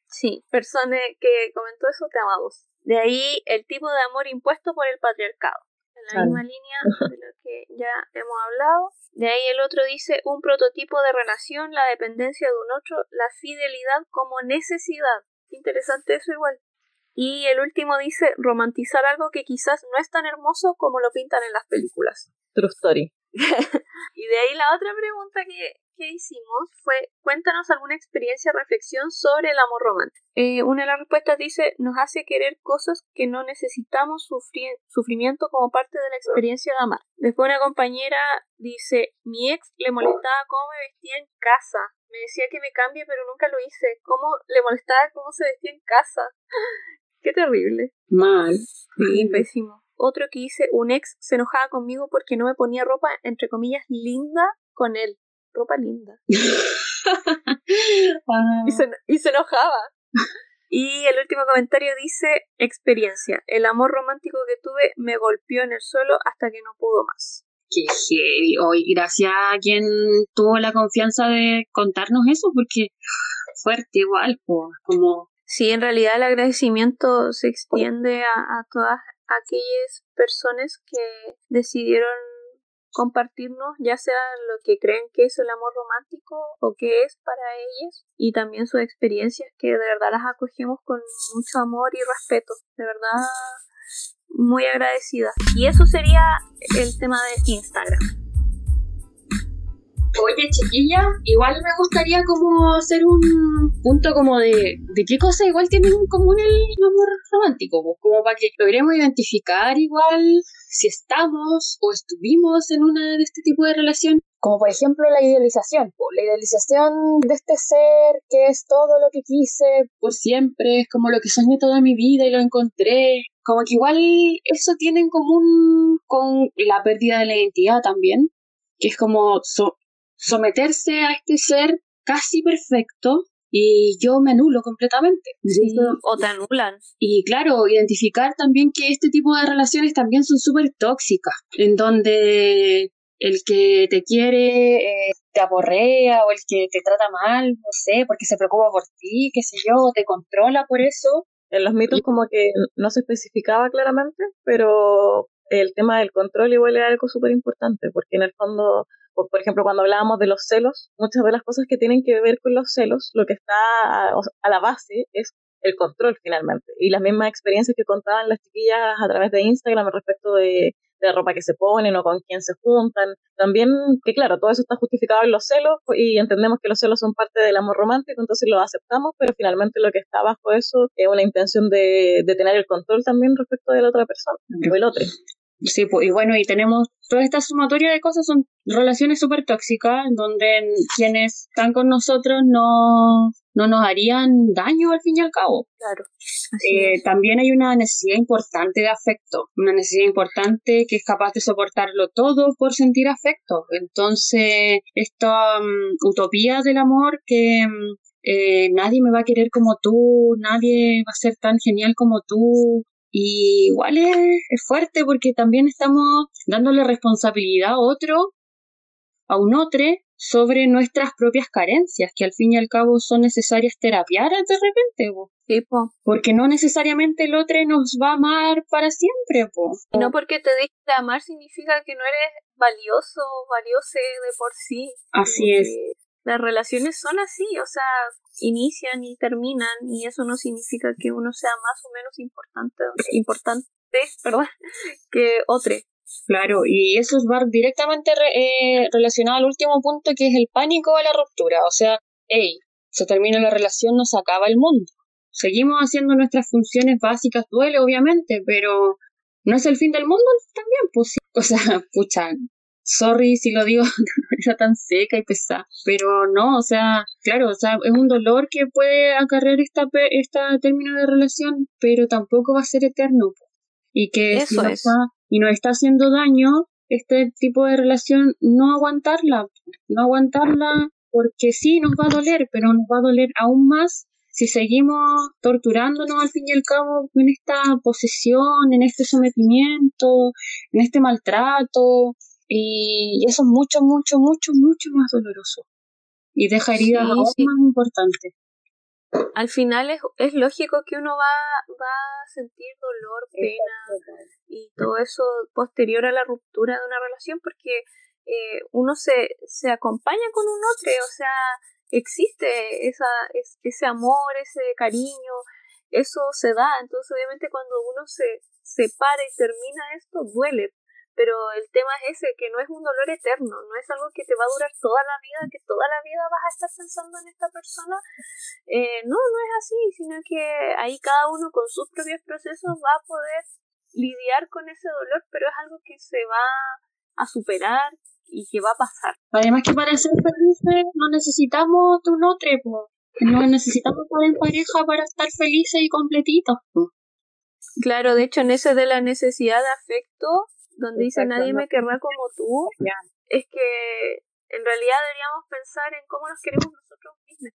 Sí, persona que comentó eso, te amamos. De ahí el tipo de amor impuesto por el patriarcado. En la Claro. misma línea de lo que ya hemos hablado. De ahí el otro dice un prototipo de relación, la dependencia de un otro, la fidelidad como necesidad. Interesante eso igual. Y el último dice romantizar algo que quizás no es tan hermoso como lo pintan en las películas. True story. Y de ahí la otra pregunta que, que hicimos fue, cuéntanos alguna experiencia o reflexión sobre el amor romántico. Eh, una de las respuestas dice, nos hace querer cosas que no necesitamos, sufri- sufrimiento como parte de la experiencia de amar. Después una compañera dice, mi ex le molestaba cómo me vestía en casa. Me decía que me cambie, pero nunca lo hice. ¿Cómo le molestaba cómo se vestía en casa? Qué terrible. Mal. Sí, pésimo. Otro que dice, un ex se enojaba conmigo porque no me ponía ropa, entre comillas, linda con él. Ropa linda. Ah, Y se, y se enojaba. Y el último comentario dice, experiencia. El amor romántico que tuve me golpeó en el suelo hasta que no pudo más. qué heavy. Hoy, gracias a quien tuvo la confianza de contarnos eso, porque fuerte igual, pues, como... Sí, en realidad el agradecimiento se extiende a, a todas aquellas personas que decidieron compartirnos ya sea lo que creen que es el amor romántico o qué es para ellas y también sus experiencias que de verdad las acogemos con mucho amor y respeto, de verdad muy agradecida. Y eso sería el tema de Instagram. Oye, chiquilla, igual me gustaría como hacer un punto como de, de qué cosas igual tienen en común el amor romántico, pues, como para que logremos identificar igual si estamos o estuvimos en una de este tipo de relación. Como por ejemplo la idealización, pues, la idealización de este ser que es todo lo que quise por siempre, es como lo que soñé toda mi vida y lo encontré. Como que igual eso tiene en común con la pérdida de la identidad también, que es como... So- someterse a este ser casi perfecto y yo me anulo completamente. Sí, o te anulan. Y claro, identificar también que este tipo de relaciones también son súper tóxicas, en donde el que te quiere eh, te aporrea o el que te trata mal, no sé, porque se preocupa por ti, qué sé yo, te controla por eso. En los mitos como que no se especificaba claramente, pero el tema del control igual era algo súper importante, porque en el fondo... Por ejemplo, cuando hablábamos de los celos, muchas de las cosas que tienen que ver con los celos, lo que está a, a la base es el control finalmente. Y las mismas experiencias que contaban las chiquillas a través de Instagram respecto de, de la ropa que se ponen o con quién se juntan. También, que claro, todo eso está justificado en los celos y entendemos que los celos son parte del amor romántico, entonces lo aceptamos, pero finalmente lo que está bajo eso es una intención de, de tener el control también respecto de la otra persona o el otro. Sí, pues, y bueno, y tenemos toda esta sumatoria de cosas, son relaciones súper tóxicas, en donde quienes están con nosotros no, no nos harían daño al fin y al cabo. Claro. Eh, también hay una necesidad importante de afecto, una necesidad importante que es capaz de soportarlo todo por sentir afecto. Entonces, esta um, utopía del amor que um, eh, nadie me va a querer como tú, nadie va a ser tan genial como tú. Y igual es, es fuerte porque también estamos dándole responsabilidad a otro, a un otro, sobre nuestras propias carencias, que al fin y al cabo son necesarias terapiar de repente, po. Sí, po. Porque no necesariamente el otro nos va a amar para siempre, po. Y no porque te dejes de amar significa que no eres valioso o valiose de por sí. Así es. Las relaciones son así, o sea, inician y terminan y eso no significa que uno sea más o menos importante, importante, perdón, que otro. Claro, y eso va directamente re, eh, relacionado al último punto, que es el pánico a la ruptura. O sea, hey, se termina la relación, no se acaba el mundo. Seguimos haciendo nuestras funciones básicas, duele obviamente, pero no es el fin del mundo también, pues sí. O sea, pucha, sorry si lo digo de una manera tan seca y pesada, pero no, o sea, claro, o sea, es un dolor que puede acarrear esta, esta término de relación, pero tampoco va a ser eterno. Y que eso si nos es. está, y nos está haciendo daño este tipo de relación, no aguantarla, no aguantarla porque sí nos va a doler, pero nos va a doler aún más si seguimos torturándonos al fin y al cabo en esta posesión, en este sometimiento, en este maltrato, y eso es mucho, mucho, mucho, mucho más doloroso y deja heridas Sí, aún sí. más importantes. al final es, es lógico que uno va, va a sentir dolor, pena y todo eso posterior a la ruptura de una relación, porque eh, uno se, se acompaña con un otro, o sea, existe esa, es, ese amor, ese cariño, eso se da. Entonces obviamente cuando uno se separa y termina esto, duele. Pero el tema es ese, que no es un dolor eterno, no es algo que te va a durar toda la vida, que toda la vida vas a estar pensando en esta persona. Eh, no, no es así, sino que ahí cada uno con sus propios procesos va a poder lidiar con ese dolor, pero es algo que se va a superar y que va a pasar. Además que para ser felices no necesitamos de un otro, po. No necesitamos estar en pareja para estar felices y completitos, po. Claro, de hecho en ese de la necesidad de afecto, donde dice Exacto, nadie no. me querrá como tú, Ya. es que en realidad deberíamos pensar en cómo nos queremos nosotros mismos.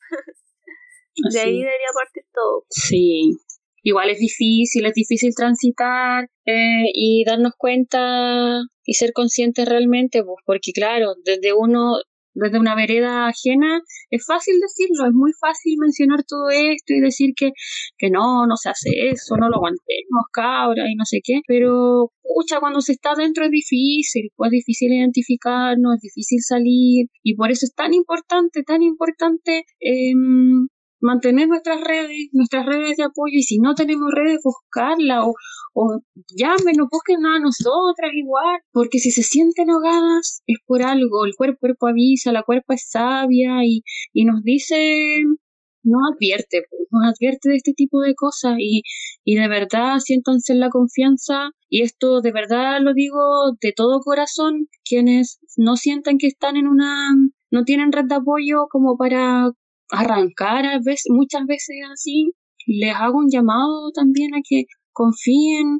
De ahí Así. debería partir todo. Sí, igual es difícil, es difícil transitar eh, y darnos cuenta y ser conscientes realmente, pues, porque claro, desde uno, desde una vereda ajena, es fácil decirlo, es muy fácil mencionar todo esto y decir que, que no, no se hace eso, no lo aguantemos, cabra, y no sé qué, pero, pucha, cuando se está dentro es difícil, pues es difícil identificarnos, es difícil salir, y por eso es tan importante, tan importante, eh, mantener nuestras redes, nuestras redes de apoyo, y si no tenemos redes, buscarla, o, o llámenos, busquen a nosotras igual, porque si se sienten ahogadas es por algo, el cuerpo, cuerpo avisa, la cuerpa es sabia y, y nos dice, nos advierte, nos advierte de este tipo de cosas, y, y de verdad siéntanse en la confianza, y esto de verdad lo digo de todo corazón, quienes no sientan que están en una, no tienen red de apoyo como para arrancar a veces, muchas veces así, les hago un llamado también a que confíen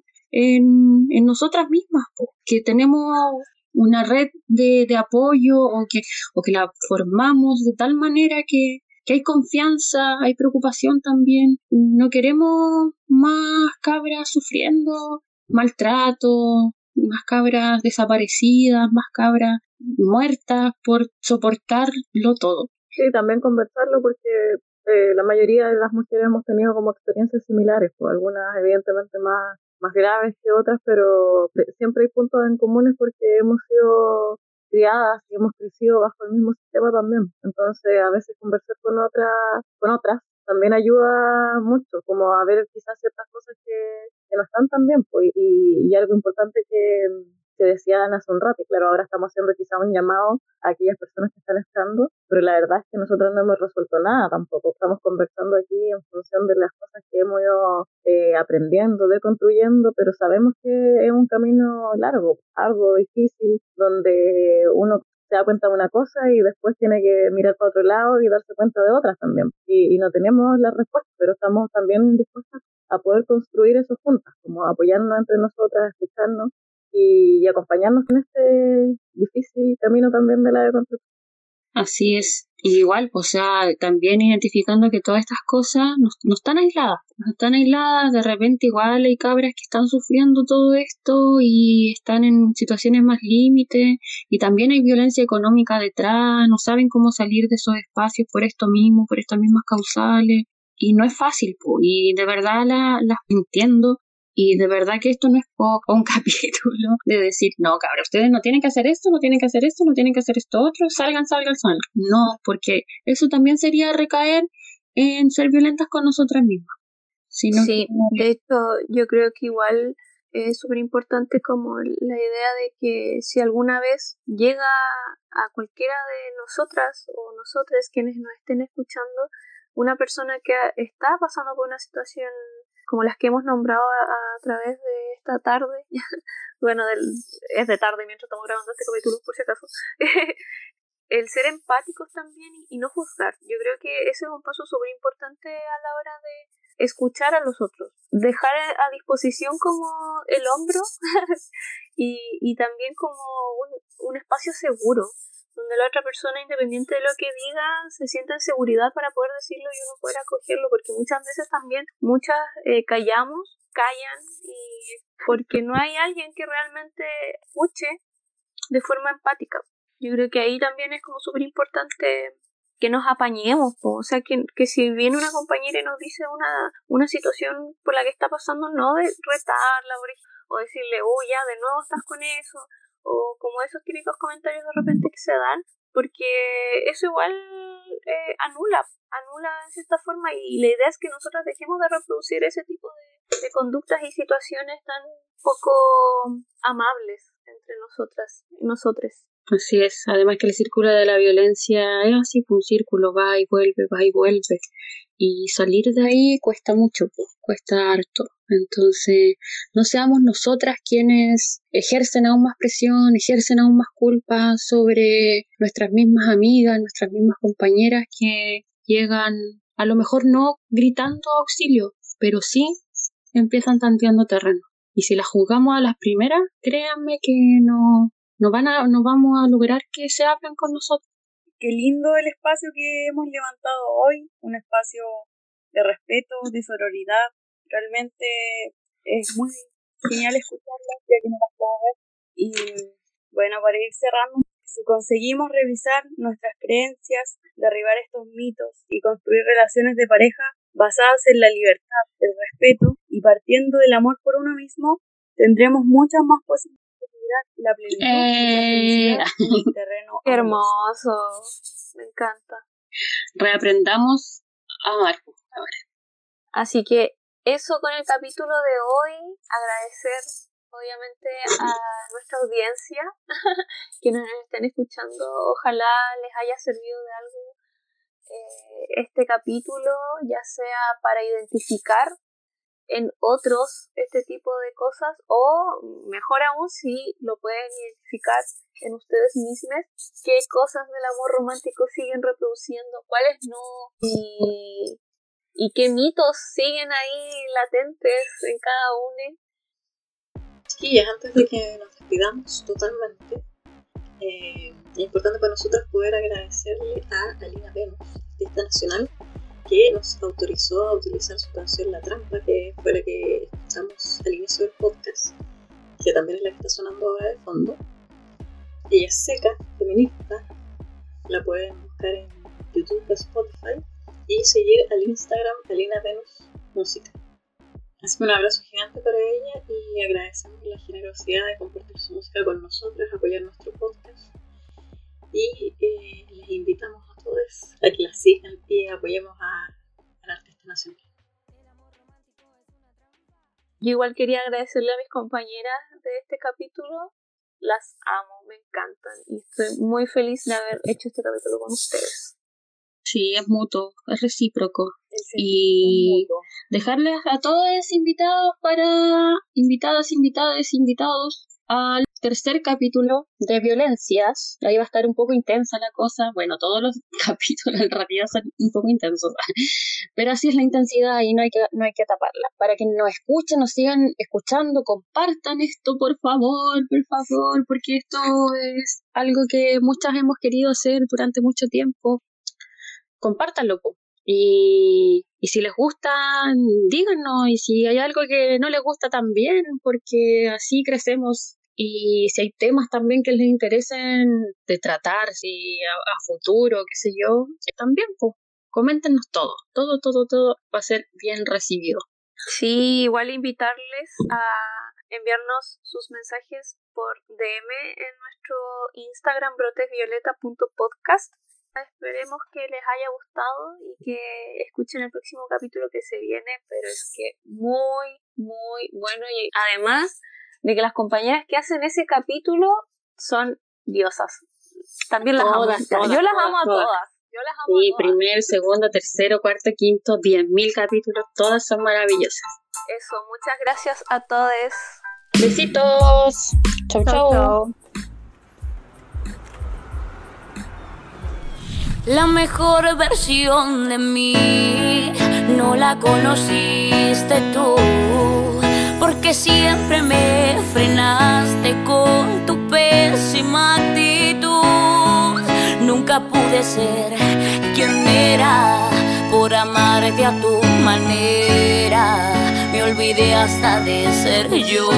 en, en nosotras mismas, pues, que tenemos una red de, de apoyo, o que, o que la formamos de tal manera que, que hay confianza, hay preocupación también. No queremos más cabras sufriendo maltrato, más cabras desaparecidas, más cabras muertas por soportarlo todo. Sí, también conversarlo, porque eh, la mayoría de las mujeres hemos tenido como experiencias similares, pues algunas evidentemente más, más graves que otras, pero siempre hay puntos en comunes porque hemos sido criadas y hemos crecido bajo el mismo sistema también. Entonces a veces conversar con otras, con otras también ayuda mucho, como a ver quizás ciertas cosas que, que no están tan bien, pues, y, y algo importante que, que decía Ana hace un rato, y claro, ahora estamos haciendo quizá un llamado a aquellas personas que están estando, pero la verdad es que nosotros no hemos resuelto nada tampoco, estamos conversando aquí en función de las cosas que hemos ido eh, aprendiendo, deconstruyendo, pero sabemos que es un camino largo, algo difícil, donde uno se da cuenta de una cosa y después tiene que mirar para otro lado y darse cuenta de otras también, y, y no tenemos la respuesta, pero estamos también dispuestos a poder construir eso juntas, como apoyarnos entre nosotras, escucharnos y, y acompañarnos en este difícil camino también de la deconstrucción. Así es, y igual, o sea, también identificando que todas estas cosas no, no están aisladas, no están aisladas, de repente igual hay cabras que están sufriendo todo esto y están en situaciones más límites, y también hay violencia económica detrás, no saben cómo salir de esos espacios por esto mismo, por estas mismas causales, y no es fácil, po, y de verdad las la entiendo. Y de verdad que esto no es po- un capítulo de decir, no, cabrón, ustedes no tienen que hacer esto, no tienen que hacer esto, no tienen que hacer esto otro, salgan, salgan, salgan. No, porque eso también sería recaer en ser violentas con nosotras mismas. Sino Sí, que, de hecho yo creo que igual es súper importante como la idea de que si alguna vez llega a cualquiera de nosotras o nosotros quienes nos estén escuchando, una persona que está pasando por una situación como las que hemos nombrado a, a través de esta tarde, bueno, del, es de tarde mientras estamos grabando este capítulo, por si acaso, el ser empáticos también y, y no juzgar. Yo creo que ese es un paso súper importante a la hora de escuchar a los otros, dejar a disposición como el hombro y, y también como un, un espacio seguro, donde la otra persona, independiente de lo que diga, se sienta en seguridad para poder decirlo y uno poder acogerlo, porque muchas veces también, muchas eh, callamos, callan, y porque no hay alguien que realmente escuche de forma empática. Yo creo que ahí también es como súper importante que nos apañemos, po. O sea, que, que si viene una compañera y nos dice una, una situación por la que está pasando, no de retarla o decirle, oh, ya, de nuevo estás con eso, o como esos típicos comentarios de repente que se dan, porque eso igual eh, anula, anula de cierta forma, y la idea es que nosotros dejemos de reproducir ese tipo de, de conductas y situaciones tan poco amables entre nosotras y nosotres. Así es, además que el círculo de la violencia es así, un círculo, va y vuelve, va y vuelve, y salir de ahí cuesta mucho, cuesta harto. Entonces, no seamos nosotras quienes ejercen aún más presión, ejercen aún más culpa sobre nuestras mismas amigas, nuestras mismas compañeras que llegan, a lo mejor no gritando auxilio, pero sí empiezan tanteando terreno. Y si las juzgamos a las primeras, créanme que no... No, van a, no vamos a lograr que se hablen con nosotros. Qué lindo el espacio que hemos levantado hoy, un espacio de respeto, de sororidad. Realmente es muy genial escucharlas, ya que no las puedo ver. Y bueno, para ir cerrando, si conseguimos revisar nuestras creencias, derribar estos mitos y construir relaciones de pareja basadas en la libertad, el respeto y partiendo del amor por uno mismo, tendremos muchas más posibilidades. La plenitud, eh... la felicidad en el terreno. Qué hermoso, me encanta. Reaprendamos a amar ahora. Así que eso con el capítulo de hoy. Agradecer obviamente a nuestra audiencia que nos estén escuchando. Ojalá les haya servido de algo eh, este capítulo, ya sea para identificar en otros este tipo de cosas, o mejor aún si lo pueden identificar en ustedes mismos, qué cosas del amor romántico siguen reproduciendo, cuáles no, y, y qué mitos siguen ahí latentes en cada uno. Chiquillas, antes de que nos despidamos totalmente, eh, es importante para nosotros poder agradecerle a Alina Venus, artista nacional, que nos autorizó a utilizar su canción La Trampa, que fue la que escuchamos al inicio del podcast, que también es la que está sonando ahora de fondo. Ella es seca, feminista, la pueden buscar en YouTube, Spotify, y seguir al Instagram Alina Venus Música. Así que un abrazo gigante para ella y agradecemos la generosidad de compartir su música con nosotros, apoyar nuestro podcast, y eh, les invitamos a todos a que la sigan y apoyemos a, al artista nacional. Yo igual quería agradecerle a mis compañeras de este capítulo, las amo, me encantan y estoy muy feliz de haber hecho este capítulo con ustedes. Sí, es mutuo, es recíproco. Y dejarles a todos invitados para invitadas, invitados, invitados al tercer capítulo de Violencias. Ahí va a estar un poco intensa la cosa. Bueno, todos los capítulos en realidad son un poco intensos, pero así es la intensidad y no hay que, no hay que taparla. Para que nos escuchen, nos sigan escuchando, compartan esto, por favor, por favor, porque esto es algo que muchas hemos querido hacer durante mucho tiempo. Compártanlo, po. Y, y si les gusta, díganos, y si hay algo que no les gusta también, porque así crecemos. Y si hay temas también que les interesen de tratar, si a, a futuro, qué sé yo, también, pues, coméntenos todo, todo, todo, todo va a ser bien recibido. Sí, igual invitarles a enviarnos sus mensajes por D M en nuestro Instagram brotesvioleta punto podcast. Esperemos que les haya gustado y que escuchen el próximo capítulo que se viene, pero es que muy, muy bueno. Y además de que las compañeras que hacen ese capítulo son diosas. También las todas, amo. todas, Yo las todas, amo a todas. todas. Yo las amo Sí, a todas. primer, segundo, tercero, cuarto, quinto, diez mil capítulos, todas son maravillosas. Eso, muchas gracias a todos. Besitos. Chau, chau. Chau. La mejor versión de mí no la conociste tú, porque siempre me frenaste con tu pésima actitud. Nunca pude ser quien era por amarte a tu manera. Me olvidé hasta de ser yo.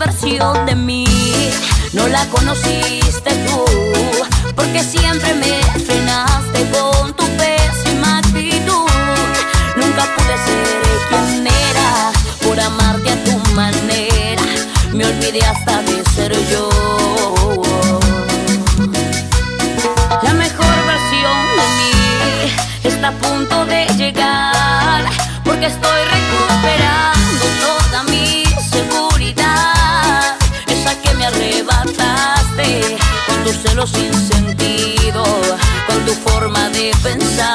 versión de mí no la conociste tú, porque siempre me frenaste con tu pésima actitud. Nunca pude ser quien era por amarte a tu manera, me olvidé hasta de ser yo. La mejor versión de mí está a punto de llegar, porque estoy recuperando toda mi seguridad, esa que me arrebataste con tus celos sin sentido, con tu forma de pensar.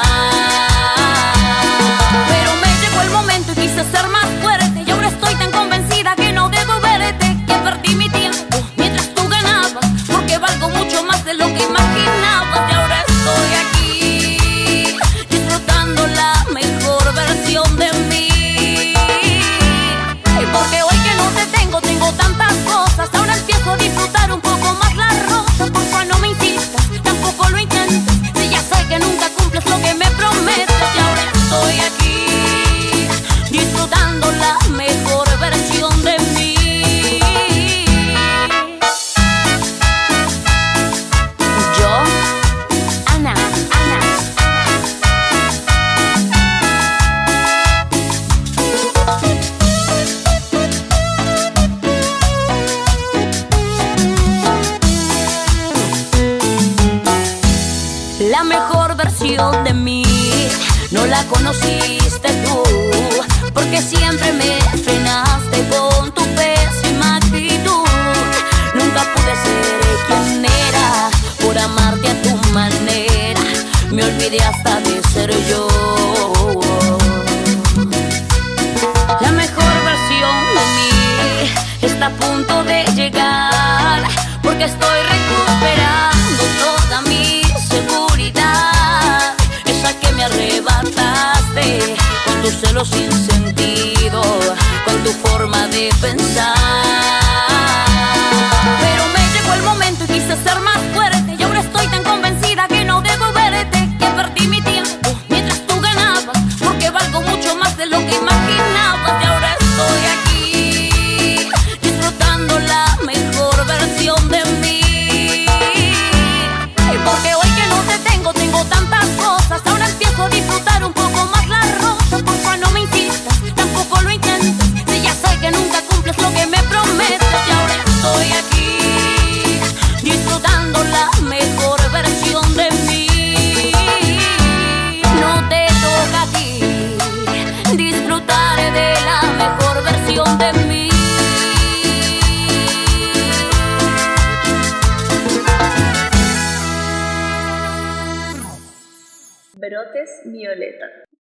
Pero me llegó el momento y quise ser más fuerte, y ahora estoy tan convencida que no debo verte, que perdí mi tiempo mientras tú ganabas, porque valgo mucho más de lo que imaginabas. Y ahora estoy aquí disfrutando la mejor versión de mí, y porque hoy que no te tengo, tengo tantas cosas, ahora empiezo a disfrutar un poco más la rosa. Porfa, no me insistas, tampoco lo intentes, si ya sé que nunca cumples lo que me prometes. Y ahora estoy aquí disfrutando la mejor versión de mí. Yo, Ana, Ana. La mejor versión de mí no la conociste tú, porque siempre me frenaste con tu pésima actitud. Nunca pude ser quien era por amarte a tu manera, me olvidé hasta de ser yo. La mejor versión de mí está a punto de llegar, porque estoy recuperando toda mi seguridad, esa que me arrebataste con tus celos sin sentido, con tu forma de pensar. Pero me llegó el momento y quise ser más fuerte, y ahora estoy tan convencida que no debo verte, que perdí mi tiempo mientras tú ganabas, porque valgo mucho más de lo que imaginabas. Y ahora estoy aquí disfrutando la mejor versión de mí, y porque hoy que no te tengo, tengo tantas cosas, ahora empiezo a disfrutar un poco más la rosa. Porfa, no me insistas, tampoco lo intentes, si ya sé que nunca cumples lo que me prometes. Y ahora estoy aquí disfrutando la mejor versión de mí. No te toca a ti disfrutar de la mejor versión de mí. Brotes Violeta.